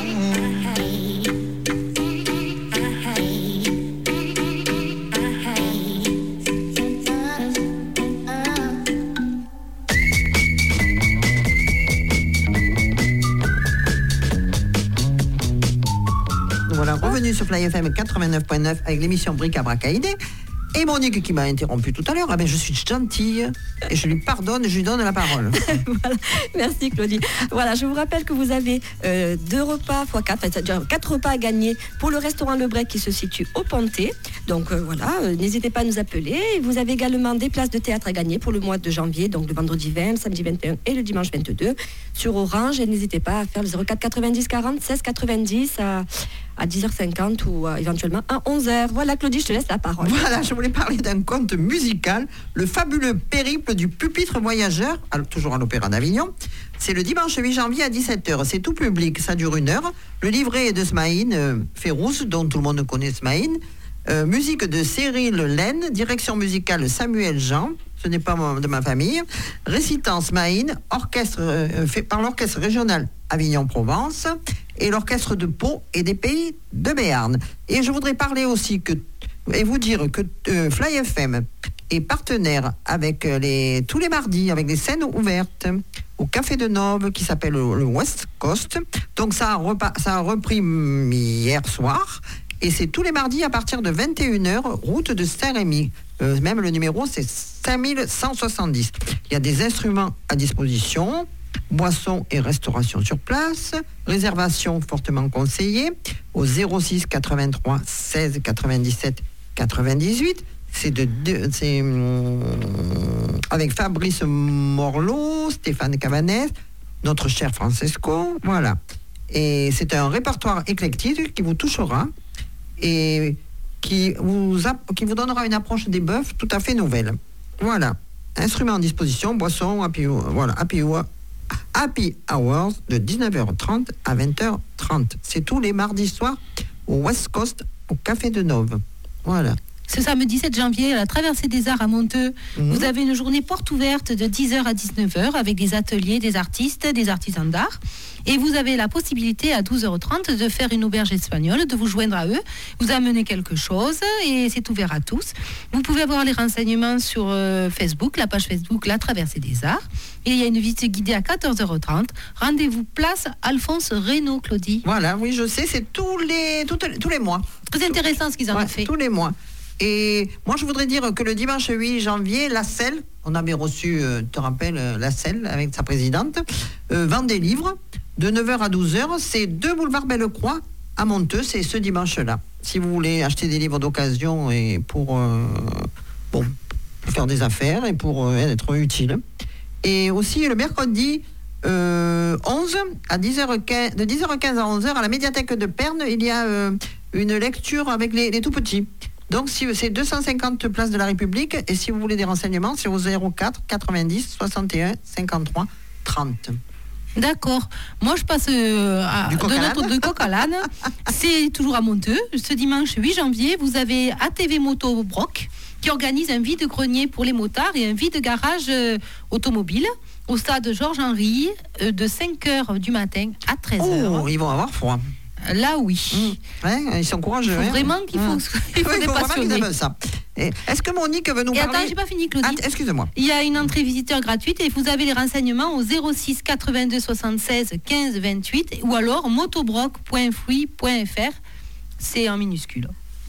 Speaker 1: Voilà, revenu sur Fly FM 89.9 avec l'émission Bric à Bracaïdé. Et Monique qui m'a interrompu tout à l'heure, ah ben je suis gentille et je lui pardonne, je lui donne la parole.
Speaker 4: Voilà. Merci Claudie. Voilà, je vous rappelle que vous avez 2 repas x 4, c'est-à-dire 4 repas à gagner pour le restaurant Le Break qui se situe au Pontet. Donc voilà, n'hésitez pas à nous appeler. Vous avez également des places de théâtre à gagner pour le mois de janvier, donc le vendredi 20, le samedi 21 et le dimanche 22 sur Orange. Et n'hésitez pas à faire le 04 90 40 16 90 à 10h50 ou éventuellement à 11h. Voilà Claudie, je te laisse la parole.
Speaker 1: Voilà, je voulais parler d'un conte musical, le fabuleux périple du pupitre voyageur, toujours à l'Opéra d'Avignon. C'est le dimanche 8 janvier à 17h. C'est tout public, ça dure 1 heure. Le livret est de Smaïn Férouz, dont tout le monde connaît Smaïn. Musique de Cyril Laine, direction musicale Samuel Jean, ce n'est pas de ma famille. Récitant Smaïn, orchestre fait par l'orchestre régional Avignon-Provence et l'orchestre de Pau et des Pays de Béarn. Et je voudrais parler aussi et vous dire que Fly FM est partenaire avec tous les mardis avec des scènes ouvertes au Café de Nove qui s'appelle le West Coast. Donc ça a repris hier soir. Et c'est tous les mardis à partir de 21h, route de Saint-Rémy. Même le numéro, c'est 5170. Il y a des instruments à disposition, boissons et restauration sur place, réservation fortement conseillée au 06 83 16 97 98. C'est avec Fabrice Morlot, Stéphane Cavanès, notre cher Francesco, voilà. Et c'est un répertoire éclectique qui vous touchera et qui vous donnera une approche des bœufs tout à fait nouvelle. Voilà. Instruments en disposition, boissons, happy hours de 19h30 à 20h30. C'est tous les mardis soirs au West Coast, au Café de Nove. Voilà.
Speaker 3: Ce samedi 7 janvier, à la Traversée des Arts à Monteux, vous avez une journée porte ouverte de 10h à 19h avec des ateliers, des artistes, des artisans d'art. Et vous avez la possibilité à 12h30 de faire une auberge espagnole, de vous joindre à eux, vous amener quelque chose et c'est ouvert à tous. Vous pouvez avoir les renseignements sur Facebook, la page Facebook La Traversée des Arts. Et il y a une visite guidée à 14h30. Rendez-vous place Alphonse Reynaud, Claudie.
Speaker 1: Voilà, oui, je sais, c'est tous les mois.
Speaker 3: Très intéressant ce qu'ils ont fait.
Speaker 1: Tous les mois. Et moi, je voudrais dire que le dimanche 8 janvier, la Selle, on avait reçu, tu te rappelles, la Selle avec sa présidente, vend des livres de 9h à 12h. C'est 2 boulevard Belle-Croix à Monteux, c'est ce dimanche-là. Si vous voulez acheter des livres d'occasion et pour faire des affaires et pour être utile. Et aussi le mercredi 11 à 10h15, de 10h15 à 11h à la médiathèque de Perne, il y a une lecture avec les tout petits. Donc si c'est 250 places de la République et si vous voulez des renseignements, c'est au 04 90 61 53 30.
Speaker 3: D'accord. Moi, je passe de coq à l'âne. C'est toujours à Monteux. Ce dimanche 8 janvier, vous avez ATV Moto Broc qui organise un vide-grenier pour les motards et un vide-garage automobile au stade Georges-Henri de 5h du matin à 13h.
Speaker 1: Oh, ils vont avoir froid.
Speaker 3: Là, oui.
Speaker 1: Ouais, ils sont courageux.
Speaker 3: Il faut vraiment qu'il faut, il faut des passionnés.
Speaker 1: Ça. Est-ce que Monique veut nous
Speaker 3: parler?
Speaker 1: Attends,
Speaker 3: j'ai pas fini, Claudie.
Speaker 1: Excuse-moi.
Speaker 3: Il y a une entrée visiteur gratuite et vous avez les renseignements au 06 82 76 15 28 ou alors motobroc.fruit.fr. C'est en minuscule.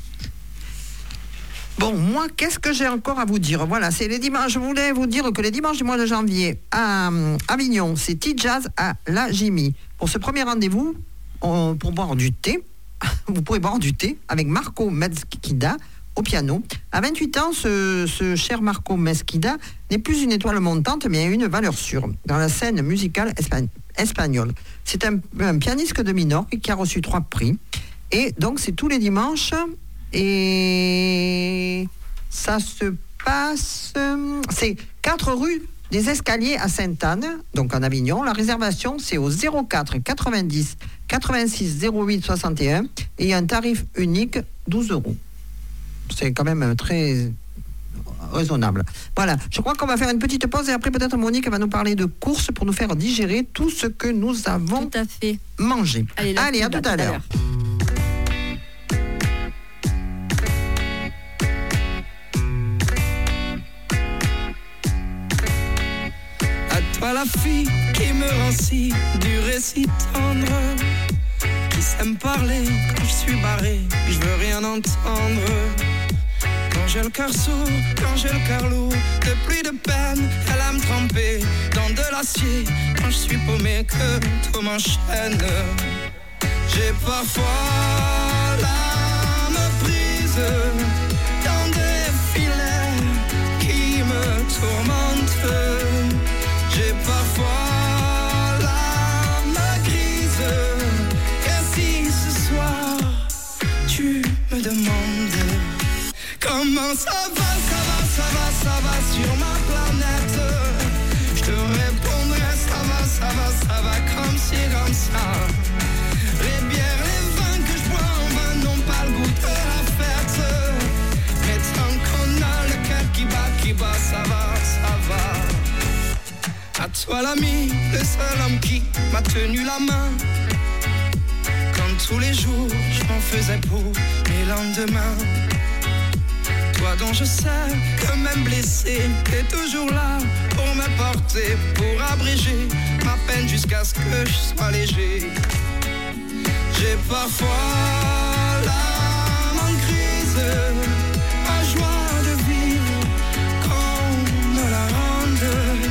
Speaker 1: Bon, moi, qu'est-ce que j'ai encore à vous dire? Voilà, c'est les dimanches. Je voulais vous dire que les dimanches du mois de janvier à Avignon, c'est T-Jazz à la Jimmy. Pour ce premier rendez-vous, pour boire du thé, vous pourrez boire du thé avec Marco Mesquida au piano. À 28 ans, ce cher Marco Mesquida n'est plus une étoile montante, mais une valeur sûre dans la scène musicale espagnole. C'est un pianiste de Minorque qui a reçu 3 prix. Et donc, c'est tous les dimanches. Et ça se passe... C'est 4 rue des Escaliers à Sainte-Anne, donc en Avignon. La réservation, c'est au 04 90 86 08 61 et il y a un tarif unique 12 €. C'est quand même très raisonnable. Voilà, je crois qu'on va faire une petite pause et après peut-être Monique va nous parler de courses pour nous faire digérer tout ce que nous avons mangé. Allez, à tout à l'heure.
Speaker 6: Toi la fille qui me rend si dur et si tendre, qui sait me parler quand je suis barré, je veux rien entendre. Quand j'ai le cœur sourd, quand j'ai le cœur lourd, de pluie de peine, elle a me tremper dans de l'acier. Quand je suis paumé, que tout m'enchaîne. J'ai parfois l'âme prise dans des filets qui me tourmentent. J'ai parfois l'âme grise. Et si ce soir tu me demandes comment ça va, ça va, ça va, ça va sur ma planète, je te répondrai ça va, ça va, ça va comme ci, comme ça. Les bières, les vins que je bois en vin n'ont pas le goût de la fête. Mais tant qu'on a le cœur qui bat, ça va, ça va. À toi l'ami, le seul homme qui m'a tenu la main. Comme tous les jours, je m'en faisais pour mes lendemains. Toi dont je sais que même blessé, t'es toujours là pour me porter, pour abréger ma peine jusqu'à ce que je sois léger. J'ai parfois l'âme en crise, ma joie de vivre qu'on me la rende.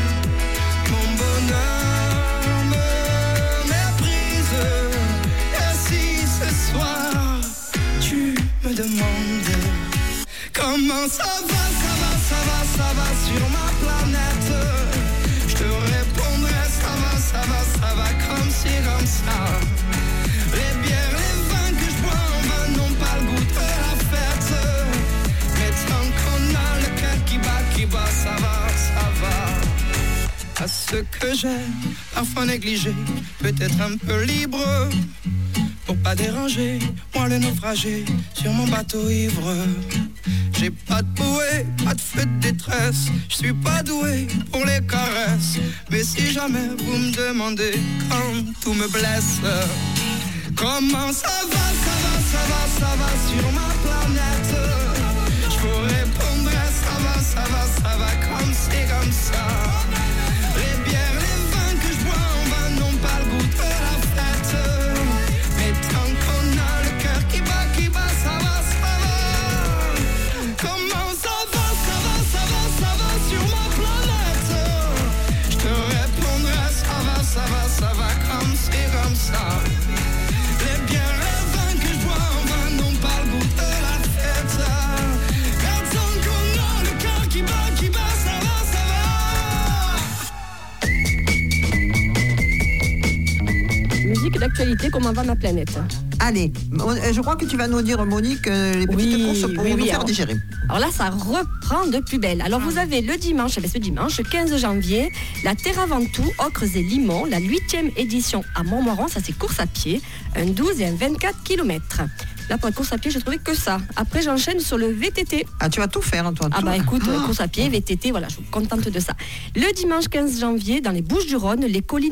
Speaker 6: Mon bonheur me méprise. Et si ce soir tu me demandes comment ça va, ça va, ça va, ça va sur ma planète, je te répondrai ça va, ça va, ça va comme ci, comme ça. Les bières, les vins que je bois en vin n'ont pas le goût de la fête. Mais tant qu'on a le cœur qui bat, ça va, ça va. À ce que j'ai parfois négligé, peut-être un peu libre, pour pas déranger, moi le naufragé sur mon bateau ivre. J'ai pas de bouée, pas de feu de détresse, je suis pas doué pour les caresses. Mais si jamais vous me demandez quand tout me blesse, comment ça va, ça va, ça va, ça va sur ma planète, je vous répondrai ça va, ça va, ça va comme c'est comme ça. Les bières, les vins que je bois en vin n'ont pas le goût de la fête. Mais tant qu'on a le cœur qui bat, ça va, ça va. Comment ça va, ça va, ça va, ça va sur ma planète, je te répondrai ça va, ça va, ça va comme c'est comme ça. Les bières, les vins que je bois en vin n'ont pas le goût de la fête. Mais tant qu'on a le cœur qui bat,
Speaker 4: curiosité comment va ma planète.
Speaker 1: Allez, je crois que tu vas nous dire, Monique, les petites courses pour nous faire
Speaker 4: alors,
Speaker 1: digérer.
Speaker 4: Alors là, ça reprend de plus belle. Alors vous avez le dimanche, ce dimanche 15 janvier, la Terra Ventoux, Ocres et Limons, la 8e édition à Montmoron, ça c'est course à pied, un 12 et un 24 km. Là, pour la course à pied, je trouvais que ça. Après, j'enchaîne sur le VTT.
Speaker 1: Ah, tu vas tout faire, toi.
Speaker 4: Ah bah écoute, course à pied, VTT, voilà, je suis contente de ça. Le dimanche 15 janvier, dans les Bouches-du-Rhône, les collines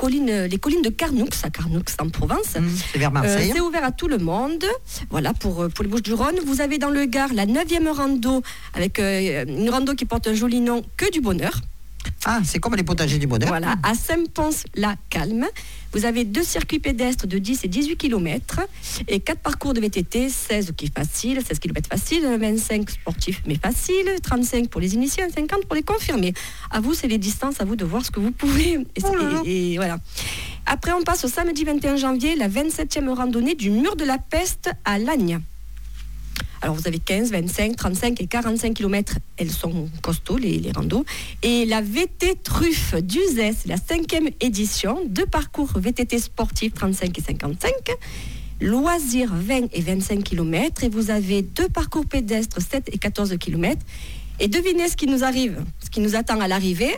Speaker 4: de Carnoux, à Carnoux en Provence.
Speaker 1: C'est vers Marseille.
Speaker 4: C'est ouvert à tout le monde. Voilà, pour les Bouches-du-Rhône. Vous avez dans le Gard la 9e rando, avec une rando qui porte un joli nom, Que du Bonheur.
Speaker 1: Ah, c'est comme les potagers du bonheur.
Speaker 4: Voilà, à Saint-Pons-la-Calme. Vous avez 2 circuits pédestres de 10 et 18 km et 4 parcours de VTT, 16 qui est facile, 16 km facile, 25 sportifs mais facile, 35 pour les initiés, 50 pour les confirmés. À vous, c'est les distances, à vous de voir ce que vous pouvez. Et voilà. Après, on passe au samedi 21 janvier, la 27e randonnée du Mur de la Peste à Lagnes. Alors vous avez 15, 25, 35 et 45 km, elles sont costauds les randos. Et la VT Truffe d'Uzès, la 5e édition, 2 parcours VTT sportifs 35 et 55, loisirs 20 et 25 km. Et vous avez 2 parcours pédestres 7 et 14 km. Et devinez ce qui nous arrive, ce qui nous attend à l'arrivée.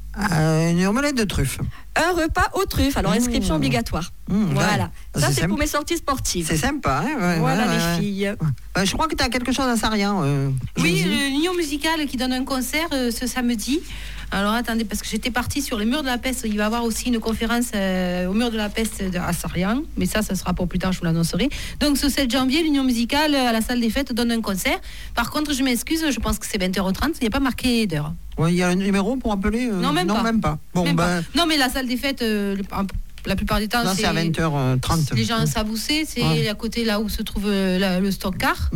Speaker 1: Une omelette de truffes.
Speaker 4: Un repas aux truffes, alors inscription obligatoire. Voilà,
Speaker 1: ouais.
Speaker 4: Ça c'est pour mes sorties sportives.
Speaker 1: C'est sympa, hein,
Speaker 4: voilà les filles.
Speaker 1: Je crois que tu as quelque chose à Sarrian.
Speaker 3: Oui, l'Union musicale qui donne un concert ce samedi. Alors attendez, parce que j'étais partie sur les Murs de la Peste. Il va y avoir aussi une conférence au Mur de la Peste à Sarrian. Mais ça sera pour plus tard, je vous l'annoncerai. Donc ce 7 janvier, l'Union musicale à la salle des fêtes donne un concert. Par contre, je m'excuse, je pense que c'est 20h30. Il n'y a pas marqué d'heure.
Speaker 1: Il y a un numéro pour appeler
Speaker 3: Non, même pas.
Speaker 1: Bon,
Speaker 3: même pas. Non, mais la salle des fêtes, la plupart du temps,
Speaker 1: c'est à 20h30.
Speaker 3: Les gens à Saboussé, c'est à côté là où se trouve le stock-car.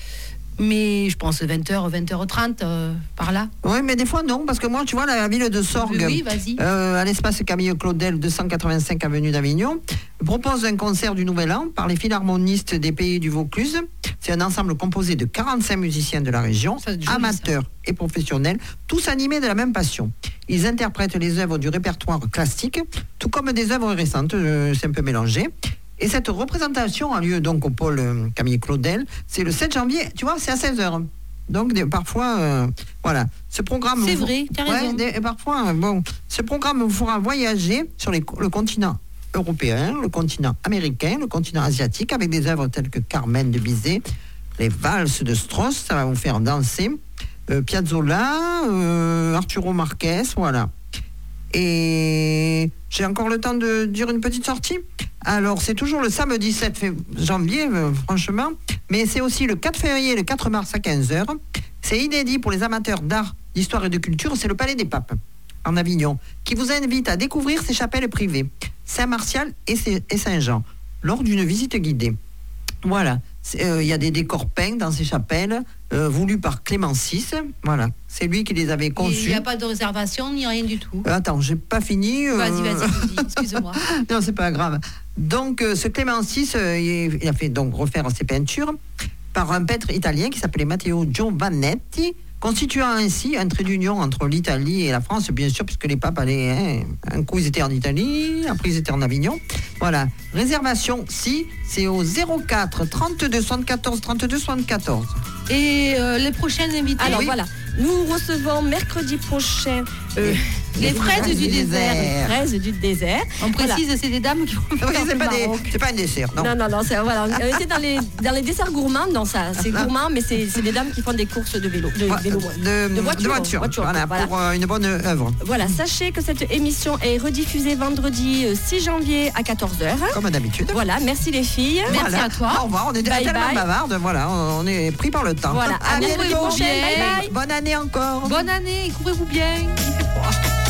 Speaker 3: Mais je pense 20h, 20h30, par là.
Speaker 1: Oui, mais des fois non, parce que moi, tu vois, la ville de Sorgues,
Speaker 3: vas-y.
Speaker 1: À l'espace Camille Claudel, 285 avenue d'Avignon, propose un concert du Nouvel An par les philharmonistes des Pays du Vaucluse. C'est un ensemble composé de 45 musiciens de la région, amateurs et professionnels, tous animés de la même passion. Ils interprètent les œuvres du répertoire classique, tout comme des œuvres récentes, c'est un peu mélangé. Et cette représentation a lieu donc au pôle Camille Claudel. C'est le 7 janvier, tu vois, c'est à 16h. Donc parfois, voilà. Ce programme.
Speaker 3: C'est vrai, tu as raison.
Speaker 1: Parfois, ce programme vous fera voyager sur le continent européen, le continent américain, le continent asiatique, avec des œuvres telles que Carmen de Bizet, les valses de Strauss, ça va vous faire danser, Piazzolla, Arturo Marquez, voilà. Et j'ai encore le temps de dire une petite sortie. Alors, c'est toujours le samedi 7 janvier, franchement, mais c'est aussi le 4 février et le 4 mars à 15h. C'est inédit pour les amateurs d'art, d'histoire et de culture. C'est le Palais des Papes, en Avignon, qui vous invite à découvrir ses chapelles privées, Saint-Martial et Saint-Jean, lors d'une visite guidée. Voilà, il y a des décors peints dans ces chapelles, voulus par Clément VI. Voilà, c'est lui qui les avait conçus.
Speaker 3: Il n'y a pas de réservation ni rien du tout.
Speaker 1: Attends, j'ai pas fini.
Speaker 3: Vas-y, excuse-moi.
Speaker 1: Non, c'est pas grave. Donc, ce Clément VI, il a fait donc refaire ses peintures par un peintre italien qui s'appelait Matteo Giovannetti, constituant ainsi un trait d'union entre l'Italie et la France, bien sûr, puisque les papes allaient, un coup ils étaient en Italie, après ils étaient en Avignon. Voilà. Réservation, si, c'est au 04 32 74 32 74.
Speaker 3: Et les prochaines invités.
Speaker 4: Alors voilà, nous recevons mercredi prochain
Speaker 3: les fraises du désert.
Speaker 4: Les fraises du désert.
Speaker 3: On précise, c'est des dames qui vont faire
Speaker 1: c'est pas un dessert, non.
Speaker 4: Non, c'est, voilà, on était dans les desserts gourmands, non, ça, c'est gourmand, mais c'est des dames qui font des courses de vélo, de voiture.
Speaker 1: Voilà, pour une bonne œuvre.
Speaker 4: Voilà, sachez que cette émission est rediffusée vendredi 6 janvier à 14h.
Speaker 1: Comme d'habitude.
Speaker 4: Voilà, merci les filles.
Speaker 3: Merci à toi.
Speaker 1: Au revoir, on est tellement bavardes, voilà, on est pris par le temps.
Speaker 4: Voilà, à l'année prochaine.
Speaker 1: Bonne année encore.
Speaker 3: Bonne année, couvrez-vous bien, il fait froid.